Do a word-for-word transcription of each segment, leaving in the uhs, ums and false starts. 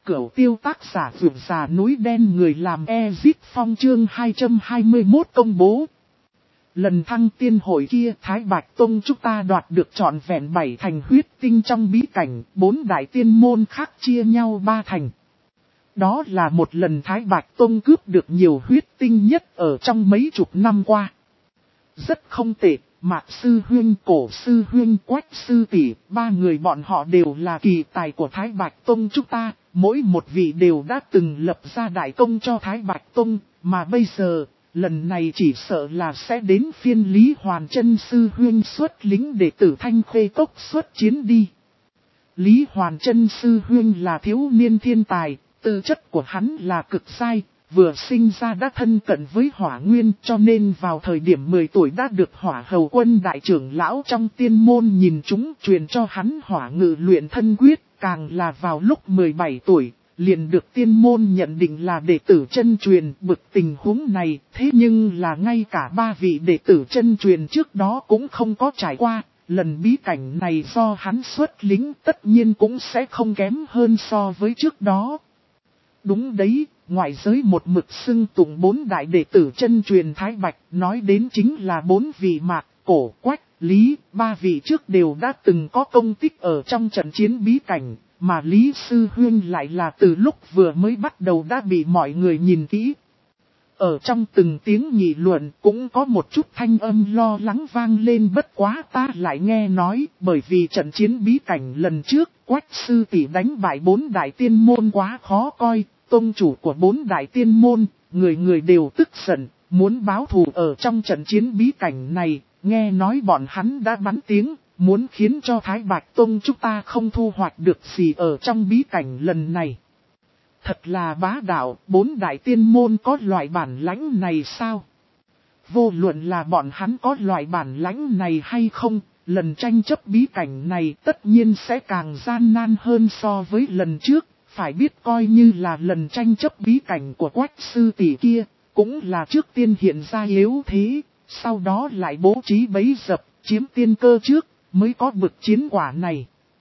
Cửu tiêu tác giả vượt già núi đen người làm Ezit Phong chương hai trăm hai mươi mốt công bố. Lần thăng tiên hội kia Thái Bạch Tông chúng ta đoạt được trọn vẹn bảy thành huyết tinh trong bí cảnh, bốn đại tiên môn khác chia nhau ba thành. Đó là một lần Thái Bạch Tông cướp được nhiều huyết tinh nhất ở trong mấy chục năm qua. Rất không tệ, Mạc Sư Huyên, Cổ Sư Huyên, Quách Sư Tỷ, ba người bọn họ đều là kỳ tài của Thái Bạch Tông chúng ta, mỗi một vị đều đã từng lập ra đại công cho Thái Bạch Tông, mà bây giờ, lần này chỉ sợ là sẽ đến phiên Lý Hoàn Chân Sư Huyên xuất lính để tử Thanh Khê Cốc xuất chiến đi. Lý Hoàn Chân Sư Huyên là thiếu niên thiên tài, tư chất của hắn là cực sai. Vừa sinh ra đã thân cận với Hỏa Nguyên cho nên vào thời điểm mười tuổi đã được Hỏa Hầu Quân đại trưởng lão trong tiên môn nhìn chúng truyền cho hắn Hỏa Ngự luyện thân quyết, càng là vào lúc mười bảy tuổi, liền được tiên môn nhận định là đệ tử chân truyền. Bực tình huống này, thế nhưng là ngay cả ba vị đệ tử chân truyền trước đó cũng không có trải qua, lần bí cảnh này do hắn xuất lính tất nhiên cũng sẽ không kém hơn so với trước đó. Đúng đấy. Ngoại giới một mực xưng tụng bốn đại đệ tử chân truyền Thái Bạch, nói đến chính là bốn vị Mạc, Cổ, Quách, Lý, ba vị trước đều đã từng có công tích ở trong trận chiến bí cảnh, mà Lý Sư Huyên lại là từ lúc vừa mới bắt đầu đã bị mọi người nhìn kỹ. Ở trong từng tiếng nghị luận cũng có một chút thanh âm lo lắng vang lên, bất quá ta lại nghe nói, bởi vì trận chiến bí cảnh lần trước, Quách Sư Tỷ đánh bại bốn đại tiên môn quá khó coi. Tông chủ của bốn đại tiên môn, người người đều tức giận, muốn báo thù ở trong trận chiến bí cảnh này, nghe nói bọn hắn đã bắn tiếng, muốn khiến cho Thái Bạch Tông chúng ta không thu hoạch được gì ở trong bí cảnh lần này. Thật là bá đạo, bốn đại tiên môn có loại bản lãnh này sao? Vô luận là bọn hắn có loại bản lãnh này hay không, lần tranh chấp bí cảnh này tất nhiên sẽ càng gian nan hơn so với lần trước. Phải biết coi như là lần tranh chấp bí cảnh của Quách Sư Tỷ kia, cũng là trước tiên hiện ra yếu thế, sau đó lại bố trí bẫy dập, chiếm tiên cơ trước, mới có bực chiến quả này.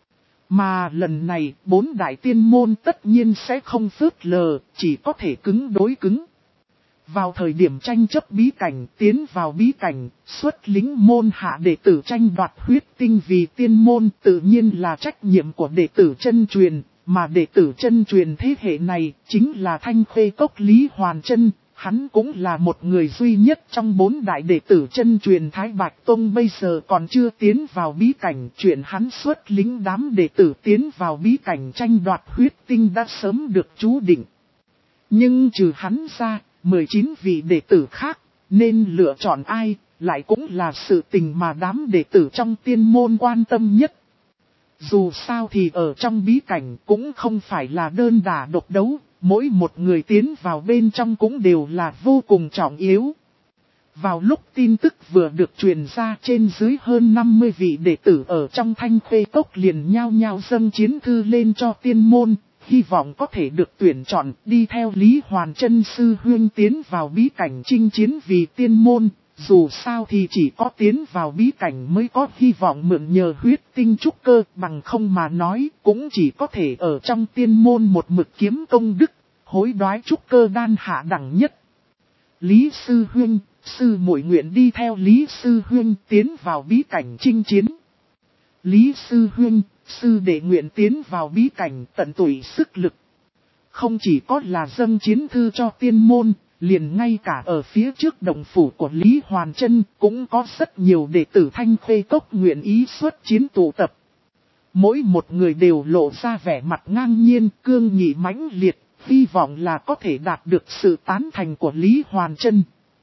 Mà lần này, bốn đại tiên môn tất nhiên sẽ không phớt lờ, chỉ có thể cứng đối cứng. Vào thời điểm tranh chấp bí cảnh, tiến vào bí cảnh, xuất lính môn hạ đệ tử tranh đoạt huyết tinh vì tiên môn tự nhiên là trách nhiệm của đệ tử chân truyền. Mà đệ tử chân truyền thế hệ này chính là Thanh Khê Cốc Lý Hoàn Chân, hắn cũng là một người duy nhất trong bốn đại đệ tử chân truyền Thái Bạch Tông bây giờ còn chưa tiến vào bí cảnh. Chuyện hắn xuất lính đám đệ tử tiến vào bí cảnh tranh đoạt huyết tinh đã sớm được chú định. Nhưng trừ hắn ra, mười chín vị đệ tử khác, nên lựa chọn ai, lại cũng là sự tình mà đám đệ tử trong tiên môn quan tâm nhất. Dù sao thì ở trong bí cảnh cũng không phải là đơn đả độc đấu, mỗi một người tiến vào bên trong cũng đều là vô cùng trọng yếu. Vào lúc tin tức vừa được truyền ra, trên dưới hơn năm mươi vị đệ tử ở trong Thanh Khê Cốc liền nhao nhao dâng chiến thư lên cho tiên môn, hy vọng có thể được tuyển chọn đi theo Lý Hoàn Chân Sư Huyên tiến vào bí cảnh chinh chiến vì tiên môn. Dù sao thì chỉ có tiến vào bí cảnh mới có hy vọng mượn nhờ huyết tinh trúc cơ, bằng không mà nói cũng chỉ có thể ở trong tiên môn một mực kiếm công đức, hối đoái trúc cơ đan hạ đẳng nhất. Lý Sư Huyên, sư muội nguyện đi theo Lý Sư Huyên tiến vào bí cảnh chinh chiến. Lý Sư Huyên, sư đệ nguyện tiến vào bí cảnh tận tụy sức lực. Không chỉ có là dâng chiến thư cho tiên môn, liền ngay cả ở phía trước đồng phủ của Lý Hoàn Chân cũng có rất nhiều đệ tử Thanh Khê Cốc nguyện ý xuất chiến tụ tập. Mỗi một người đều lộ ra vẻ mặt ngang nhiên, cương nghị mãnh liệt, hy vọng là có thể đạt được sự tán thành của Lý Hoàn Chân.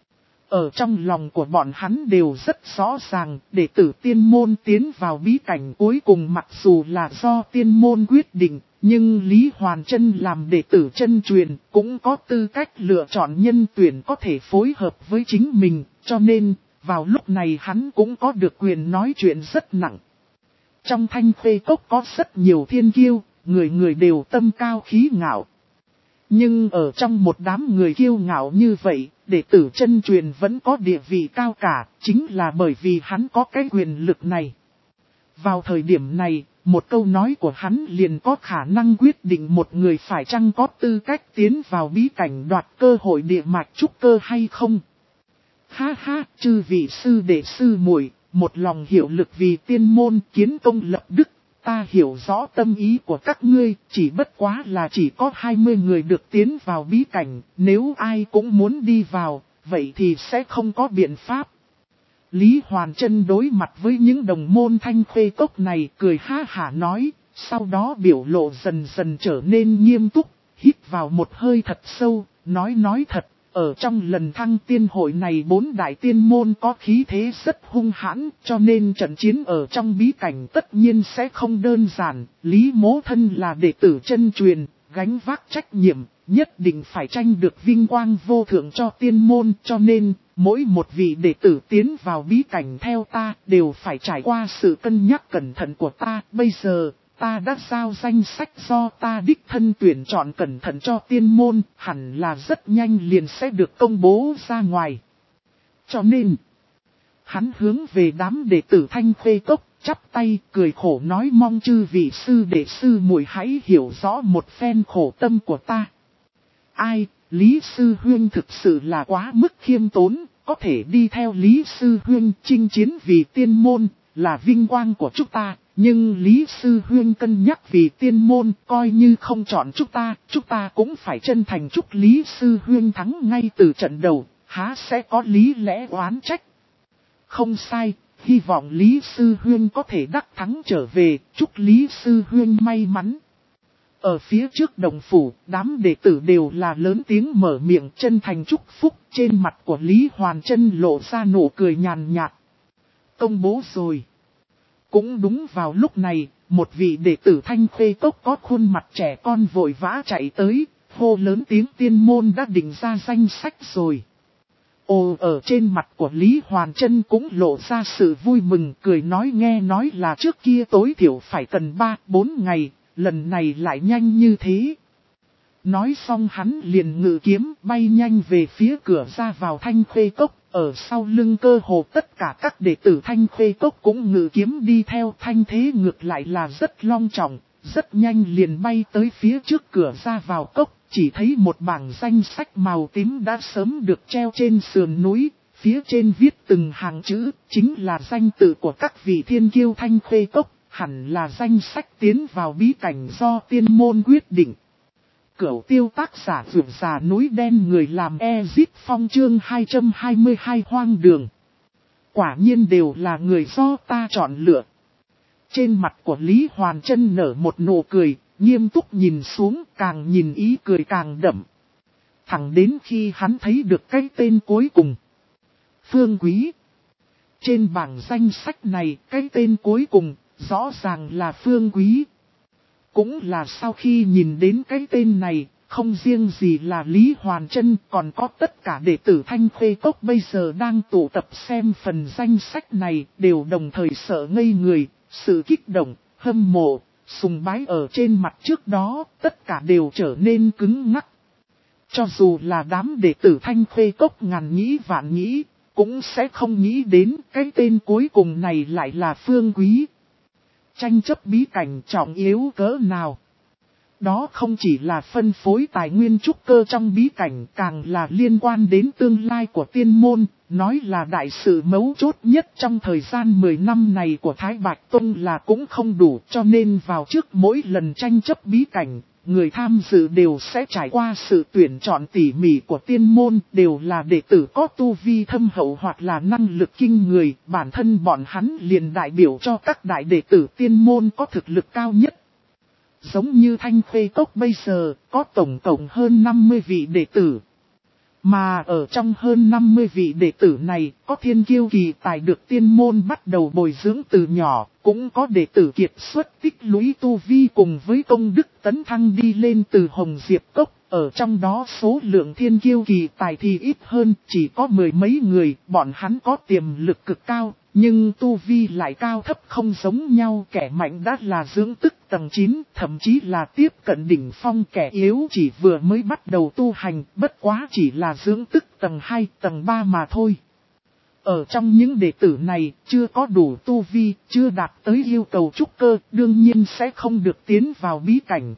Ở trong lòng của bọn hắn đều rất rõ ràng, đệ tử tiên môn tiến vào bí cảnh cuối cùng mặc dù là do tiên môn quyết định, nhưng Lý Hoàn Chân làm đệ tử chân truyền cũng có tư cách lựa chọn nhân tuyển có thể phối hợp với chính mình, cho nên vào lúc này hắn cũng có được quyền nói chuyện rất nặng. Trong Thanh Khê Cốc có rất nhiều thiên kiêu, người người đều tâm cao khí ngạo. Nhưng ở trong một đám người kiêu ngạo như vậy, đệ tử chân truyền vẫn có địa vị cao cả, chính là bởi vì hắn có cái quyền lực này. Vào thời điểm này, một câu nói của hắn liền có khả năng quyết định một người phải chăng có tư cách tiến vào bí cảnh đoạt cơ hội địa mạch trúc cơ hay không. Ha ha, chư vị sư đệ sư muội, một lòng hiệu lực vì tiên môn kiến công lập đức, ta hiểu rõ tâm ý của các ngươi, chỉ bất quá là chỉ có hai mươi người được tiến vào bí cảnh, nếu ai cũng muốn đi vào, vậy thì sẽ không có biện pháp. Lý Hoàn Trân đối mặt với những đồng môn Thanh Khê Cốc này cười ha hả nói, sau đó biểu lộ dần dần trở nên nghiêm túc, hít vào một hơi thật sâu, nói nói thật, ở trong lần thăng tiên hội này bốn đại tiên môn có khí thế rất hung hãn, cho nên trận chiến ở trong bí cảnh tất nhiên sẽ không đơn giản, Lý Mỗ Thân là đệ tử chân truyền, gánh vác trách nhiệm, nhất định phải tranh được vinh quang vô thượng cho tiên môn, cho nên, mỗi một vị đệ tử tiến vào bí cảnh theo ta đều phải trải qua sự cân nhắc cẩn thận của ta. Bây giờ, ta đã giao danh sách do ta đích thân tuyển chọn cẩn thận cho tiên môn, hẳn là rất nhanh liền sẽ được công bố ra ngoài. Cho nên, hắn hướng về đám đệ tử Thanh Khê Cốc, chắp tay cười khổ nói mong chư vị sư đệ sư muội hãy hiểu rõ một phen khổ tâm của ta. Ai, Lý Sư Huynh thực sự là quá mức khiêm tốn, có thể đi theo Lý Sư Huynh chinh chiến vì tiên môn, là vinh quang của chúng ta, nhưng Lý Sư Huynh cân nhắc vì tiên môn, coi như không chọn chúng ta, chúng ta cũng phải chân thành chúc Lý Sư Huynh thắng ngay từ trận đầu, há sẽ có lý lẽ oán trách. Không sai, hy vọng Lý Sư Huynh có thể đắc thắng trở về, chúc Lý Sư Huynh may mắn. Ở phía trước đồng phủ, đám đệ tử đều là lớn tiếng mở miệng chân thành chúc phúc, trên mặt của Lý Hoàn Trân lộ ra nụ cười nhàn nhạt. Công bố rồi. Cũng đúng vào lúc này, một vị đệ tử Thanh Khê Cốc có khuôn mặt trẻ con vội vã chạy tới, hô lớn tiếng tiên môn đã định ra danh sách rồi. Ồ, ở trên mặt của Lý Hoàn Trân cũng lộ ra sự vui mừng, cười nói nghe nói là trước kia tối thiểu phải cần ba bốn ngày, lần này lại nhanh như thế. Nói xong hắn liền ngự kiếm bay nhanh về phía cửa ra vào Thanh Khê Cốc, ở sau lưng cơ hồ tất cả các đệ tử Thanh Khê Cốc cũng ngự kiếm đi theo, thanh thế ngược lại là rất long trọng, rất nhanh liền bay tới phía trước cửa ra vào cốc, chỉ thấy một bảng danh sách màu tím đã sớm được treo trên sườn núi, phía trên viết từng hàng chữ, chính là danh tự của các vị thiên kiêu Thanh Khê Cốc, hẳn là danh sách tiến vào bí cảnh do tiên môn quyết định. Cửu tiêu tác giả vượt già núi đen người làm Ezit Phong chương hai trăm hai mươi hai hoang đường. Quả nhiên đều là người do ta chọn lựa. Trên mặt của Lý Hoàn Trân nở một nụ cười, nghiêm túc nhìn xuống, càng nhìn ý cười càng đậm. Thẳng đến khi hắn thấy được cái tên cuối cùng. Phương Quý. Trên bảng danh sách này, cái tên cuối cùng, rõ ràng là Phương Quý. Cũng là sau khi nhìn đến cái tên này, không riêng gì là Lý Hoàn Trân, còn có tất cả đệ tử Thanh Khê Cốc bây giờ đang tụ tập xem phần danh sách này, đều đồng thời sợ ngây người, sự kích động, hâm mộ, sùng bái ở trên mặt trước đó, tất cả đều trở nên cứng ngắc. Cho dù là đám đệ tử Thanh Khê Cốc ngàn nghĩ vạn nghĩ, cũng sẽ không nghĩ đến cái tên cuối cùng này lại là Phương Quý. Tranh chấp bí cảnh trọng yếu cỡ nào. Đó không chỉ là phân phối tài nguyên trúc cơ trong bí cảnh, càng là liên quan đến tương lai của tiên môn, nói là đại sự mấu chốt nhất trong thời gian mười năm này của Thái Bạch Tông là cũng không đủ, cho nên vào trước mỗi lần tranh chấp bí cảnh, người tham dự đều sẽ trải qua sự tuyển chọn tỉ mỉ của tiên môn, đều là đệ tử có tu vi thâm hậu hoặc là năng lực kinh người, bản thân bọn hắn liền đại biểu cho các đại đệ tử tiên môn có thực lực cao nhất. Giống như Thanh Khê Cốc bây giờ, có tổng cộng hơn năm mươi vị đệ tử. Mà ở trong hơn năm mươi vị đệ tử này, có thiên kiêu kỳ tài được tiên môn bắt đầu bồi dưỡng từ nhỏ, cũng có đệ tử kiệt xuất tích lũy tu vi cùng với công đức tấn thăng đi lên từ Hồng Diệp Cốc. Ở trong đó số lượng thiên kiêu kỳ tài thì ít hơn, chỉ có mười mấy người, bọn hắn có tiềm lực cực cao, nhưng tu vi lại cao thấp không giống nhau, kẻ mạnh đã là dưỡng tức tầng chín, thậm chí là tiếp cận đỉnh phong, kẻ yếu chỉ vừa mới bắt đầu tu hành, bất quá chỉ là dưỡng tức tầng hai, tầng ba mà thôi. Ở trong những đệ tử này, chưa có đủ tu vi, chưa đạt tới yêu cầu trúc cơ, đương nhiên sẽ không được tiến vào bí cảnh.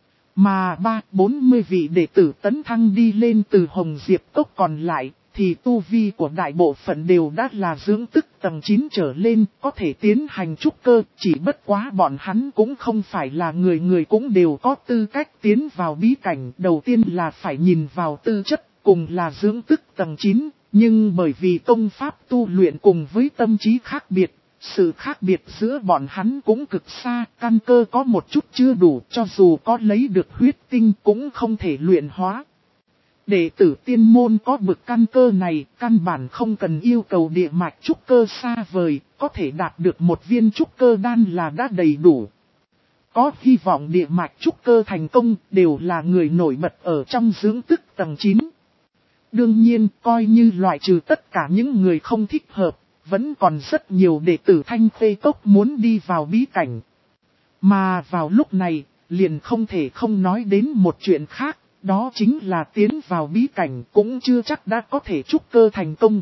Mà ba, bốn mươi vị đệ tử tấn thăng đi lên từ Hồng Diệp Cốc còn lại, thì tu vi của đại bộ phận đều đã là dưỡng tức tầng chín trở lên, có thể tiến hành trúc cơ, chỉ bất quá bọn hắn cũng không phải là người người cũng đều có tư cách tiến vào bí cảnh. Đầu tiên là phải nhìn vào tư chất, cùng là dưỡng tức tầng chín, nhưng bởi vì công pháp tu luyện cùng với tâm trí khác biệt, sự khác biệt giữa bọn hắn cũng cực xa, căn cơ có một chút chưa đủ, cho dù có lấy được huyết tinh cũng không thể luyện hóa. Đệ tử tiên môn có bực căn cơ này, căn bản không cần yêu cầu địa mạch trúc cơ xa vời, có thể đạt được một viên trúc cơ đan là đã đầy đủ. Có hy vọng địa mạch trúc cơ thành công, đều là người nổi bật ở trong dưỡng tức tầng chín. Đương nhiên, coi như loại trừ tất cả những người không thích hợp, vẫn còn rất nhiều đệ tử Thanh Khê Cốc muốn đi vào bí cảnh. Mà vào lúc này, liền không thể không nói đến một chuyện khác, đó chính là tiến vào bí cảnh cũng chưa chắc đã có thể trúc cơ thành công.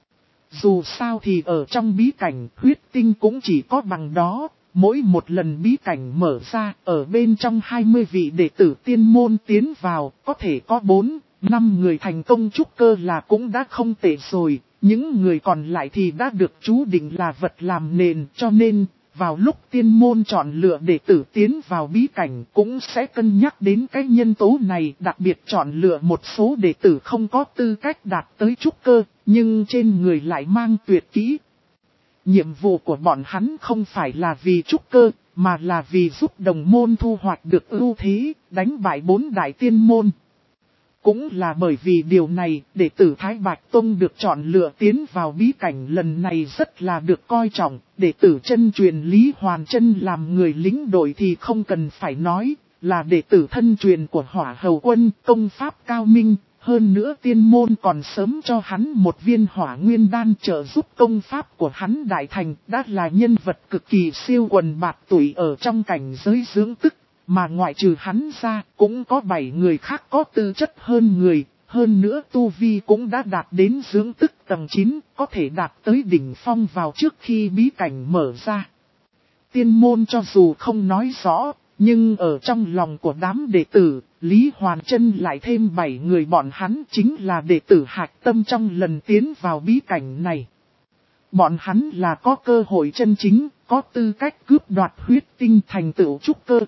Dù sao thì ở trong bí cảnh, huyết tinh cũng chỉ có bằng đó, mỗi một lần bí cảnh mở ra, ở bên trong hai mươi vị đệ tử tiên môn tiến vào, có thể có bốn, năm người thành công trúc cơ là cũng đã không tệ rồi. Những người còn lại thì đã được chú định là vật làm nền, cho nên, vào lúc tiên môn chọn lựa đệ tử tiến vào bí cảnh cũng sẽ cân nhắc đến cái nhân tố này, đặc biệt chọn lựa một số đệ tử không có tư cách đạt tới trúc cơ, nhưng trên người lại mang tuyệt kỹ. Nhiệm vụ của bọn hắn không phải là vì trúc cơ, mà là vì giúp đồng môn thu hoạch được ưu thế, đánh bại bốn đại tiên môn. Cũng là bởi vì điều này, đệ tử Thái Bạch Tông được chọn lựa tiến vào bí cảnh lần này rất là được coi trọng. Đệ tử chân truyền Lý Hoàn Chân làm người lính đội thì không cần phải nói, là đệ tử thân truyền của Hỏa Hầu Quân, công pháp cao minh. Hơn nữa tiên môn còn sớm cho hắn một viên hỏa nguyên đan trợ giúp công pháp của hắn đại thành, đã là nhân vật cực kỳ siêu quần bạt tuổi ở trong cảnh giới dưỡng tức. Mà ngoại trừ hắn ra, cũng có bảy người khác có tư chất hơn người, hơn nữa tu vi cũng đã đạt đến dưỡng tức tầng chín, có thể đạt tới đỉnh phong vào trước khi bí cảnh mở ra. Tiên môn cho dù không nói rõ, nhưng ở trong lòng của đám đệ tử, Lý Hoàn Chân lại thêm bảy người, bọn hắn chính là đệ tử hạch tâm trong lần tiến vào bí cảnh này. Bọn hắn là có cơ hội chân chính, có tư cách cướp đoạt huyết tinh thành tựu trúc cơ.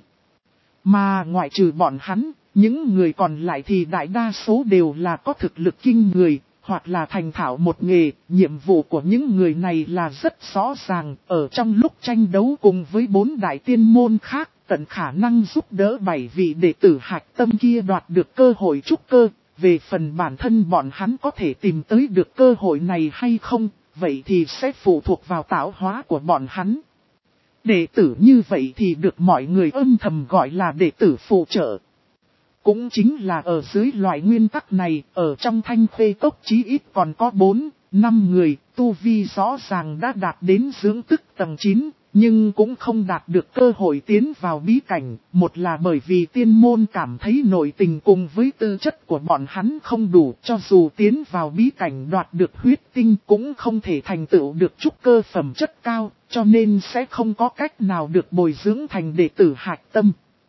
Mà ngoại trừ bọn hắn, những người còn lại thì đại đa số đều là có thực lực kinh người, hoặc là thành thạo một nghề. Nhiệm vụ của những người này là rất rõ ràng, ở trong lúc tranh đấu cùng với bốn đại tiên môn khác, tận khả năng giúp đỡ bảy vị đệ tử hạch tâm kia đoạt được cơ hội trúc cơ. Về phần bản thân bọn hắn có thể tìm tới được cơ hội này hay không, vậy thì sẽ phụ thuộc vào tạo hóa của bọn hắn. Đệ tử như vậy thì được mọi người âm thầm gọi là đệ tử phụ trợ. Cũng chính là ở dưới loại nguyên tắc này, ở trong Thanh Khê Cốc chí ít còn có bốn, năm người, tu vi rõ ràng đã đạt đến dưỡng tức tầng chín, nhưng cũng không đạt được cơ hội tiến vào bí cảnh. Một là bởi vì tiên môn cảm thấy nội tình cùng với tư chất của bọn hắn không đủ, cho dù tiến vào bí cảnh đoạt được huyết tinh cũng không thể thành tựu được trúc cơ phẩm chất cao, cho nên sẽ không có cách nào được bồi dưỡng thành đệ tử hạch tâm.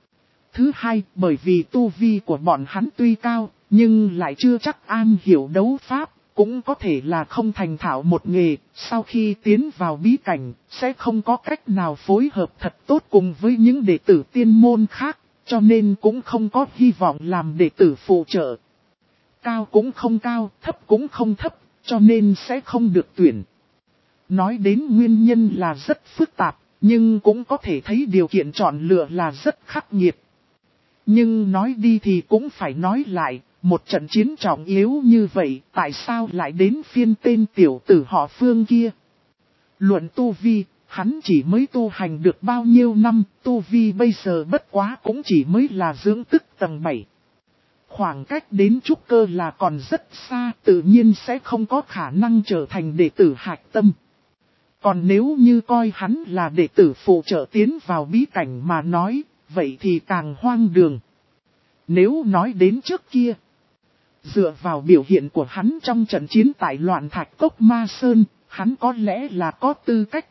Thứ hai, bởi vì tu vi của bọn hắn tuy cao, nhưng lại chưa chắc an hiểu đấu pháp, cũng có thể là không thành thạo một nghề, sau khi tiến vào bí cảnh, sẽ không có cách nào phối hợp thật tốt cùng với những đệ tử tiên môn khác, cho nên cũng không có hy vọng làm đệ tử phụ trợ. Cao cũng không cao, thấp cũng không thấp, cho nên sẽ không được tuyển. Nói đến nguyên nhân là rất phức tạp, nhưng cũng có thể thấy điều kiện chọn lựa là rất khắc nghiệt. Nhưng nói đi thì cũng phải nói lại, một trận chiến trọng yếu như vậy, tại sao lại đến phiên tên tiểu tử họ Phương kia? Luận tu vi, hắn chỉ mới tu hành được bao nhiêu năm, tu vi bây giờ bất quá cũng chỉ mới là dưỡng tức tầng bảy. Khoảng cách đến trúc cơ là còn rất xa, tự nhiên sẽ không có khả năng trở thành đệ tử hạch tâm. Còn nếu như coi hắn là đệ tử phụ trợ tiến vào bí cảnh mà nói, vậy thì càng hoang đường. Nếu nói đến trước kia, dựa vào biểu hiện của hắn trong trận chiến tại Loạn Thạch Cốc Ma Sơn, hắn có lẽ là có tư cách.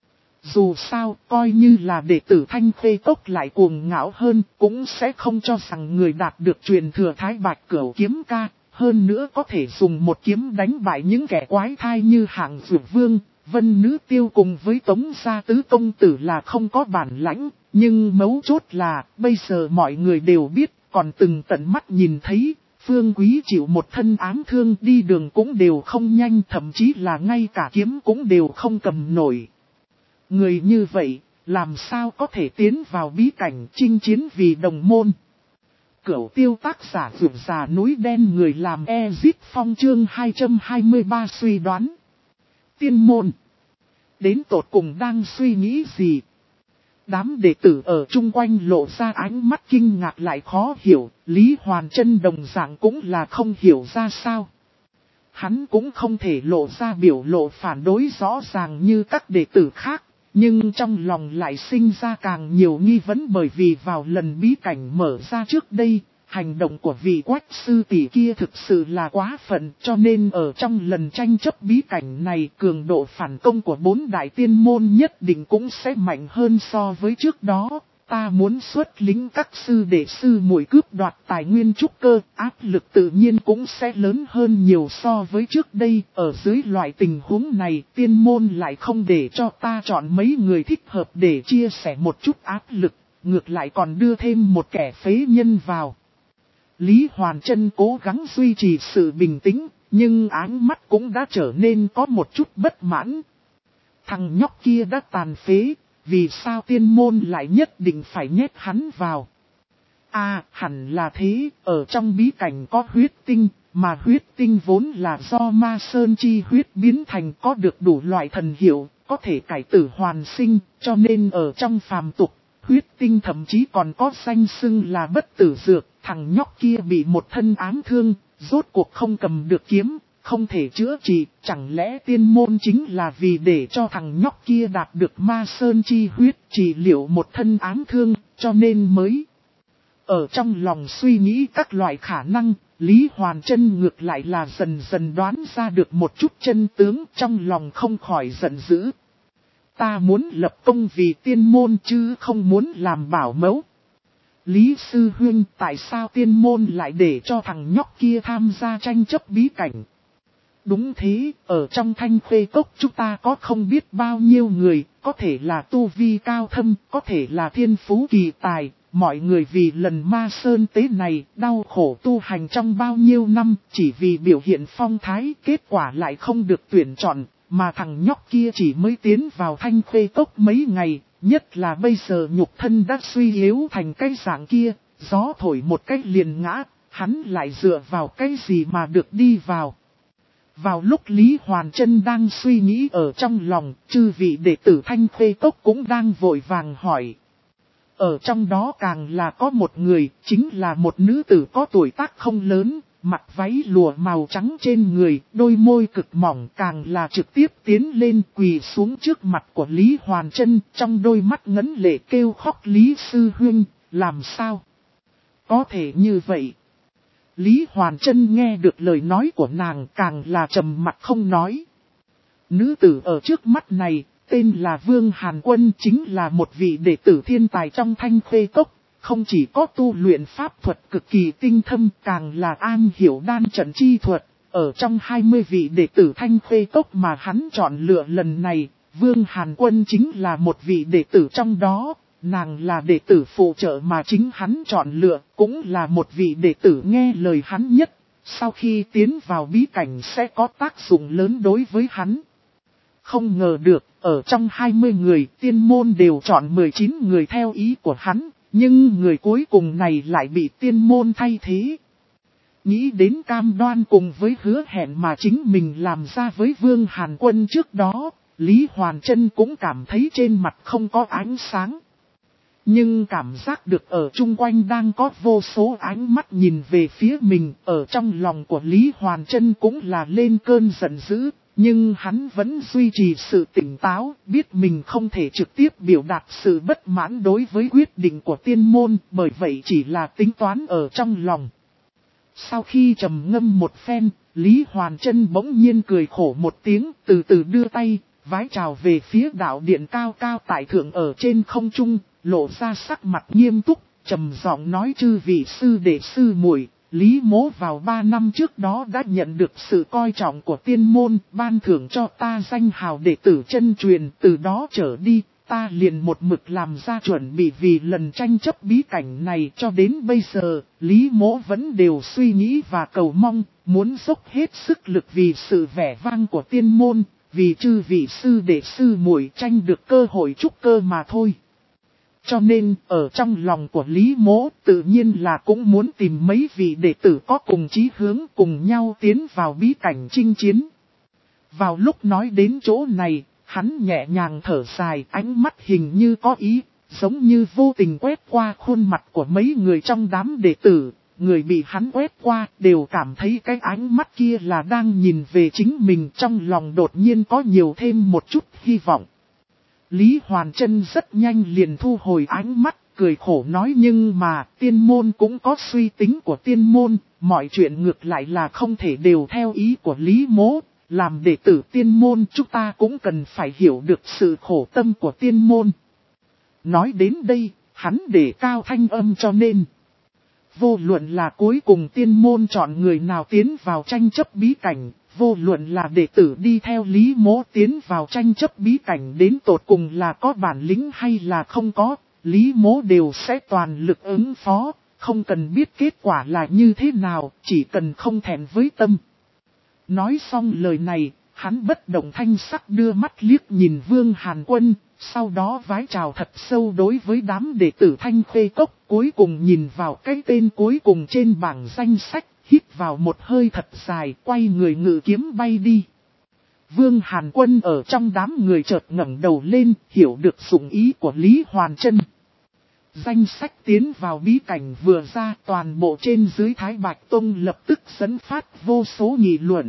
Dù sao, coi như là đệ tử Thanh Khê Cốc lại cuồng ngạo hơn, cũng sẽ không cho rằng người đạt được truyền thừa Thái Bạch Cửu kiếm ca, hơn nữa có thể dùng một kiếm đánh bại những kẻ quái thai như Hạng Dược Vương, Vân Nữ Tiêu cùng với Tống Gia Tứ Công Tử là không có bản lãnh, nhưng mấu chốt là, bây giờ mọi người đều biết, còn từng tận mắt nhìn thấy, Phương Quý chịu một thân ám thương đi đường cũng đều không nhanh, thậm chí là ngay cả kiếm cũng đều không cầm nổi. Người như vậy, làm sao có thể tiến vào bí cảnh chinh chiến vì đồng môn. Cửu Tiêu tác giả Dược Già Núi Đen người làm Ezip Phong chương hai trăm hai mươi ba suy đoán. Tiên môn. Đến tột cùng đang suy nghĩ gì? Đám đệ tử ở chung quanh lộ ra ánh mắt kinh ngạc lại khó hiểu, Lý Hoàn Trân đồng dạng cũng là không hiểu ra sao. Hắn cũng không thể lộ ra biểu lộ phản đối rõ ràng như các đệ tử khác, nhưng trong lòng lại sinh ra càng nhiều nghi vấn bởi vì vào lần bí cảnh mở ra trước đây, hành động của vị Quách sư tỷ kia thực sự là quá phận, cho nên ở trong lần tranh chấp bí cảnh này cường độ phản công của bốn đại tiên môn nhất định cũng sẽ mạnh hơn so với trước đó. Ta muốn xuất lính các sư đệ sư muội cướp đoạt tài nguyên trúc cơ, áp lực tự nhiên cũng sẽ lớn hơn nhiều so với trước đây. Ở dưới loại tình huống này, tiên môn lại không để cho ta chọn mấy người thích hợp để chia sẻ một chút áp lực, ngược lại còn đưa thêm một kẻ phế nhân vào. Lý Hoàn Trân cố gắng duy trì sự bình tĩnh, nhưng áng mắt cũng đã trở nên có một chút bất mãn. Thằng nhóc kia đã tàn phế. Vì sao tiên môn lại nhất định phải nhét hắn vào? À, hẳn là thế, ở trong bí cảnh có huyết tinh, mà huyết tinh vốn là do ma sơn chi huyết biến thành có được đủ loại thần hiệu, có thể cải tử hoàn sinh, cho nên ở trong phàm tục, huyết tinh thậm chí còn có danh xưng là bất tử dược, thằng nhóc kia bị một thân ám thương, rốt cuộc không cầm được kiếm. Không thể chữa trị, chẳng lẽ tiên môn chính là vì để cho thằng nhóc kia đạt được ma sơn chi huyết trị liệu một thân ám thương, cho nên mới. Ở trong lòng suy nghĩ các loại khả năng, Lý Hoàn Trân ngược lại là dần dần đoán ra được một chút chân tướng, trong lòng không khỏi giận dữ. Ta muốn lập công vì tiên môn chứ không muốn làm bảo mẫu. Lý Sư Huynh, tại sao tiên môn lại để cho thằng nhóc kia tham gia tranh chấp bí cảnh? Đúng thế, ở trong Thanh Khê Cốc chúng ta có không biết bao nhiêu người, có thể là tu vi cao thâm, có thể là thiên phú kỳ tài, mọi người vì lần ma sơn tế này đau khổ tu hành trong bao nhiêu năm, chỉ vì biểu hiện phong thái, kết quả lại không được tuyển chọn, mà thằng nhóc kia chỉ mới tiến vào Thanh Khê Cốc mấy ngày, nhất là bây giờ nhục thân đã suy yếu thành cái dạng kia, gió thổi một cách liền ngã, hắn lại dựa vào cái gì mà được đi vào. Vào lúc Lý Hoàn Trân đang suy nghĩ ở trong lòng, chư vị đệ tử Thanh Khê Cốc cũng đang vội vàng hỏi. Ở trong đó càng là có một người, chính là một nữ tử có tuổi tác không lớn, mặc váy lụa màu trắng trên người, đôi môi cực mỏng, càng là trực tiếp tiến lên quỳ xuống trước mặt của Lý Hoàn Trân, trong đôi mắt ngấn lệ kêu khóc Lý Sư Huynh, làm sao? Có thể như vậy. Lý Hoàn Trân nghe được lời nói của nàng càng là trầm mặt không nói. Nữ tử ở trước mắt này, tên là Vương Hàn Quân, chính là một vị đệ tử thiên tài trong Thanh Khê Cốc, không chỉ có tu luyện pháp thuật cực kỳ tinh thâm, càng là an hiểu đan trận chi thuật. Ở trong hai mươi vị đệ tử Thanh Khê Cốc mà hắn chọn lựa lần này, Vương Hàn Quân chính là một vị đệ tử trong đó. Nàng là đệ tử phụ trợ mà chính hắn chọn lựa, cũng là một vị đệ tử nghe lời hắn nhất. Sau khi tiến vào bí cảnh sẽ có tác dụng lớn đối với hắn. Không ngờ được, ở trong hai mươi người tiên môn đều chọn mười chín người theo ý của hắn, nhưng người cuối cùng này lại bị tiên môn thay thế. Nghĩ đến cam đoan cùng với hứa hẹn mà chính mình làm ra với Vương Hàn Quân trước đó, Lý Hoàn Trân cũng cảm thấy trên mặt không có ánh sáng. Nhưng cảm giác được ở chung quanh đang có vô số ánh mắt nhìn về phía mình, ở trong lòng của Lý Hoàn Trân cũng là lên cơn giận dữ, nhưng hắn vẫn duy trì sự tỉnh táo, biết mình không thể trực tiếp biểu đạt sự bất mãn đối với quyết định của tiên môn, bởi vậy chỉ là tính toán ở trong lòng. Sau khi trầm ngâm một phen, Lý Hoàn Trân bỗng nhiên cười khổ một tiếng, từ từ đưa tay, vái chào về phía đạo điện cao cao tại thượng ở trên không trung, lộ ra sắc mặt nghiêm túc, trầm giọng nói: chư vị sư đệ sư muội, Lý mỗ vào ba năm trước đó đã nhận được sự coi trọng của tiên môn, ban thưởng cho ta danh hào đệ tử chân truyền, từ đó trở đi, ta liền một mực làm ra chuẩn bị vì lần tranh chấp bí cảnh này. Cho đến bây giờ, Lý mỗ vẫn đều suy nghĩ và cầu mong, muốn dốc hết sức lực vì sự vẻ vang của tiên môn, vì chư vị sư đệ sư muội tranh được cơ hội trúc cơ mà thôi. Cho nên, ở trong lòng của Lý mỗ tự nhiên là cũng muốn tìm mấy vị đệ tử có cùng chí hướng cùng nhau tiến vào bí cảnh chinh chiến. Vào lúc nói đến chỗ này, hắn nhẹ nhàng thở dài, ánh mắt hình như có ý, giống như vô tình quét qua khuôn mặt của mấy người trong đám đệ tử. Người bị hắn quét qua đều cảm thấy cái ánh mắt kia là đang nhìn về chính mình, trong lòng đột nhiên có nhiều thêm một chút hy vọng. Lý Hoàn Trân rất nhanh liền thu hồi ánh mắt, cười khổ nói: nhưng mà tiên môn cũng có suy tính của tiên môn, mọi chuyện ngược lại là không thể đều theo ý của Lý mỗ. Làm đệ tử tiên môn chúng ta cũng cần phải hiểu được sự khổ tâm của tiên môn. Nói đến đây, hắn để cao thanh âm cho nên. Vô luận là cuối cùng tiên môn chọn người nào tiến vào tranh chấp bí cảnh, vô luận là đệ tử đi theo Lý mỗ tiến vào tranh chấp bí cảnh đến tột cùng là có bản lĩnh hay là không có, Lý mỗ đều sẽ toàn lực ứng phó, không cần biết kết quả là như thế nào, chỉ cần không thẹn với tâm. Nói xong lời này, hắn bất động thanh sắc đưa mắt liếc nhìn Vương Hàn Quân, sau đó vái chào thật sâu đối với đám đệ tử Thanh Khê Cốc, cuối cùng nhìn vào cái tên cuối cùng trên bảng danh sách, hít vào một hơi thật dài, quay người ngự kiếm bay đi. Vương Hàn Quân ở trong đám người chợt ngẩng đầu lên, hiểu được dụng ý của Lý Hoàn Trân. Danh sách tiến vào bí cảnh vừa ra, toàn bộ trên dưới Thái Bạch Tông lập tức dẫn phát vô số nghị luận.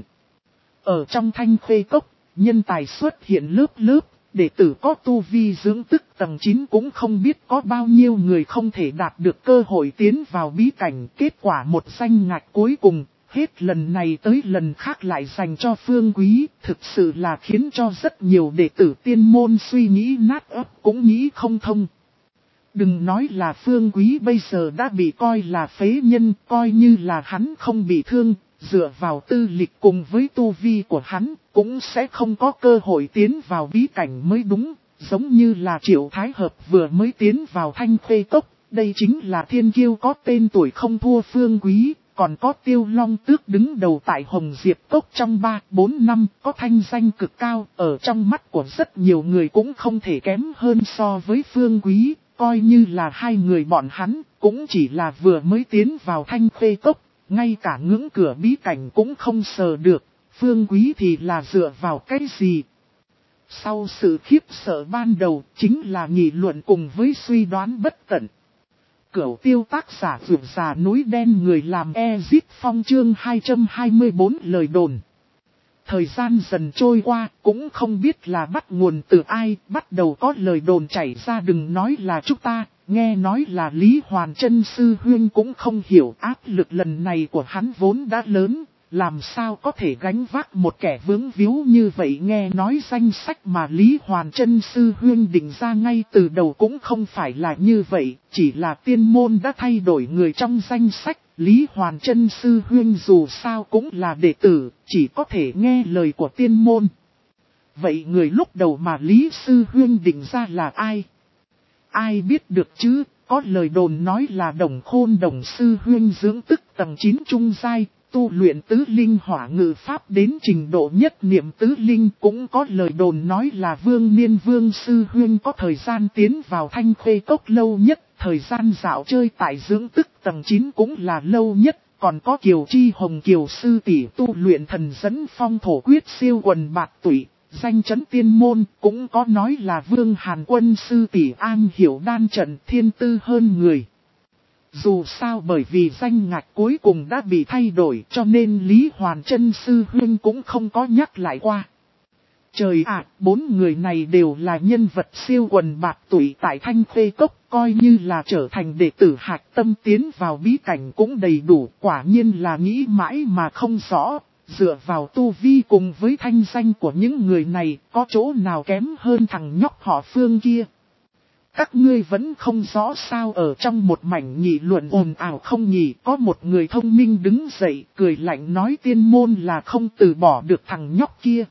Ở trong Thanh Khê Cốc, nhân tài xuất hiện lớp lớp, đệ tử có tu vi dưỡng tức tầng chín cũng không biết có bao nhiêu người không thể đạt được cơ hội tiến vào bí cảnh. Kết quả một danh ngạch cuối cùng, hết lần này tới lần khác lại dành cho Phương Quý, thực sự là khiến cho rất nhiều đệ tử tiên môn suy nghĩ nát ấp cũng nghĩ không thông. Đừng nói là Phương Quý bây giờ đã bị coi là phế nhân, coi như là hắn không bị thương, dựa vào tư lịch cùng với tu vi của hắn, cũng sẽ không có cơ hội tiến vào bí cảnh mới đúng, giống như là Triệu Thái Hợp vừa mới tiến vào Thanh Khê Cốc, đây chính là thiên kiêu có tên tuổi không thua Phương Quý, còn có Tiêu Long Tước đứng đầu tại Hồng Diệp Cốc trong ba bốn năm, có thanh danh cực cao, ở trong mắt của rất nhiều người cũng không thể kém hơn so với Phương Quý. Coi như là hai người bọn hắn, cũng chỉ là vừa mới tiến vào Thanh Khê Cốc, ngay cả ngưỡng cửa bí cảnh cũng không sờ được, Phương Quý thì là dựa vào cái gì? Sau sự khiếp sợ ban đầu, chính là nghị luận cùng với suy đoán bất tận. Cửu Tiêu tác giả vượt già núi đen người làm Ezit Phong chương hai trăm hai mươi bốn lời đồn. Thời gian dần trôi qua, cũng không biết là bắt nguồn từ ai, bắt đầu có lời đồn chảy ra, đừng nói là chúng ta, nghe nói là Lý Hoàn Trân sư huynh cũng không hiểu áp lực lần này của hắn vốn đã lớn, làm sao có thể gánh vác một kẻ vướng víu như vậy. Nghe nói danh sách mà Lý Hoàn Trân sư huynh định ra ngay từ đầu cũng không phải là như vậy, chỉ là tiên môn đã thay đổi người trong danh sách. Lý Hoàn Trân sư huynh dù sao cũng là đệ tử, chỉ có thể nghe lời của tiên môn. Vậy người lúc đầu mà Lý sư huynh định ra là ai? Ai biết được chứ, có lời đồn nói là Đồng Khôn Đồng sư huynh dưỡng tức tầng chín trung giai, tu luyện tứ linh hỏa ngự pháp đến trình độ nhất niệm tứ linh. Cũng có lời đồn nói là Vương Niên Vương sư huynh có thời gian tiến vào Thanh Khê Cốc lâu nhất. Thời gian dạo chơi tại dưỡng tức tầng chín cũng là lâu nhất, còn có Kiều Chi Hồng Kiều sư tỷ tu luyện thần dẫn phong thổ quyết siêu quần bạt tụy, danh chấn tiên môn, cũng có nói là Vương Hàn Quân sư tỷ an hiểu đan trận thiên tư hơn người. Dù sao bởi vì danh ngạch cuối cùng đã bị thay đổi cho nên Lý Hoàn Trân sư huynh cũng không có nhắc lại qua. Trời ạ, bốn người này đều là nhân vật siêu quần bạt tụy tại Thanh Khê Cốc, coi như là trở thành đệ tử hạch tâm tiến vào bí cảnh cũng đầy đủ, quả nhiên là nghĩ mãi mà không rõ. Dựa vào tu vi cùng với thanh danh của những người này, có chỗ nào kém hơn thằng nhóc họ Phương kia. Các ngươi vẫn không rõ sao, ở trong một mảnh nghị luận ồn ào không nhỉ, có một người thông minh đứng dậy cười lạnh nói tiên môn là không từ bỏ được thằng nhóc kia.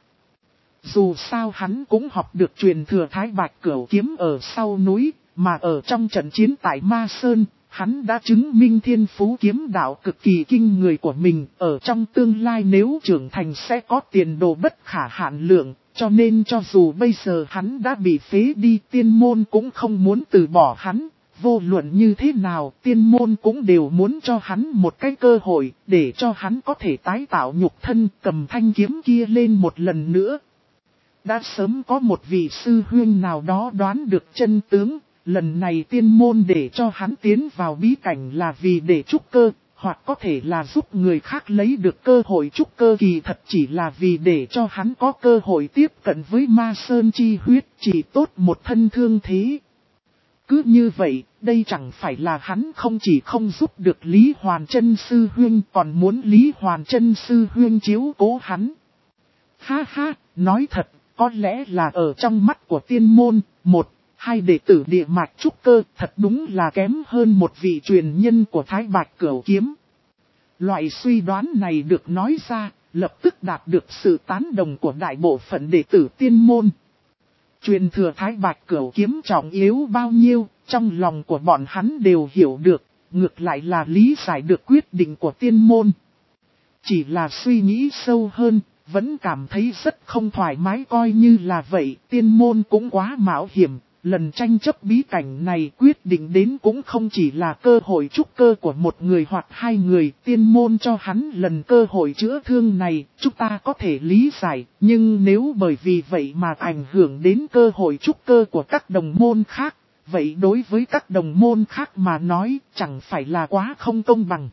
Dù sao hắn cũng học được truyền thừa Thái Bạch Cửu Kiếm ở sau núi, mà ở trong trận chiến tại Ma Sơn, hắn đã chứng minh thiên phú kiếm đạo cực kỳ kinh người của mình, ở trong tương lai nếu trưởng thành sẽ có tiền đồ bất khả hạn lượng, cho nên cho dù bây giờ hắn đã bị phế đi, tiên môn cũng không muốn từ bỏ hắn. Vô luận như thế nào, tiên môn cũng đều muốn cho hắn một cái cơ hội, để cho hắn có thể tái tạo nhục thân, cầm thanh kiếm kia lên một lần nữa. Đã sớm có một vị sư huynh nào đó đoán được chân tướng, lần này tiên môn để cho hắn tiến vào bí cảnh là vì để trúc cơ, hoặc có thể là giúp người khác lấy được cơ hội trúc cơ, kỳ thật chỉ là vì để cho hắn có cơ hội tiếp cận với Ma Sơn chi huyết, chỉ tốt một thân thương thế. Cứ như vậy, đây chẳng phải là hắn không chỉ không giúp được Lý Hoàn Chân sư huynh, còn muốn Lý Hoàn Chân sư huynh chiếu cố hắn. Ha ha, nói thật, có lẽ là ở trong mắt của tiên môn, một, hai đệ tử địa mạch trúc cơ thật đúng là kém hơn một vị truyền nhân của Thái Bạch Cửu Kiếm. Loại suy đoán này được nói ra, lập tức đạt được sự tán đồng của đại bộ phận đệ tử tiên môn. Truyền thừa Thái Bạch Cửu Kiếm trọng yếu bao nhiêu, trong lòng của bọn hắn đều hiểu được, ngược lại là lý giải được quyết định của tiên môn. Chỉ là suy nghĩ sâu hơn, vẫn cảm thấy rất không thoải mái, coi như là vậy, tiên môn cũng quá mạo hiểm. Lần tranh chấp bí cảnh này quyết định đến cũng không chỉ là cơ hội trúc cơ của một người hoặc hai người, tiên môn cho hắn lần cơ hội chữa thương này, chúng ta có thể lý giải, nhưng nếu bởi vì vậy mà ảnh hưởng đến cơ hội trúc cơ của các đồng môn khác, vậy đối với các đồng môn khác mà nói chẳng phải là quá không công bằng.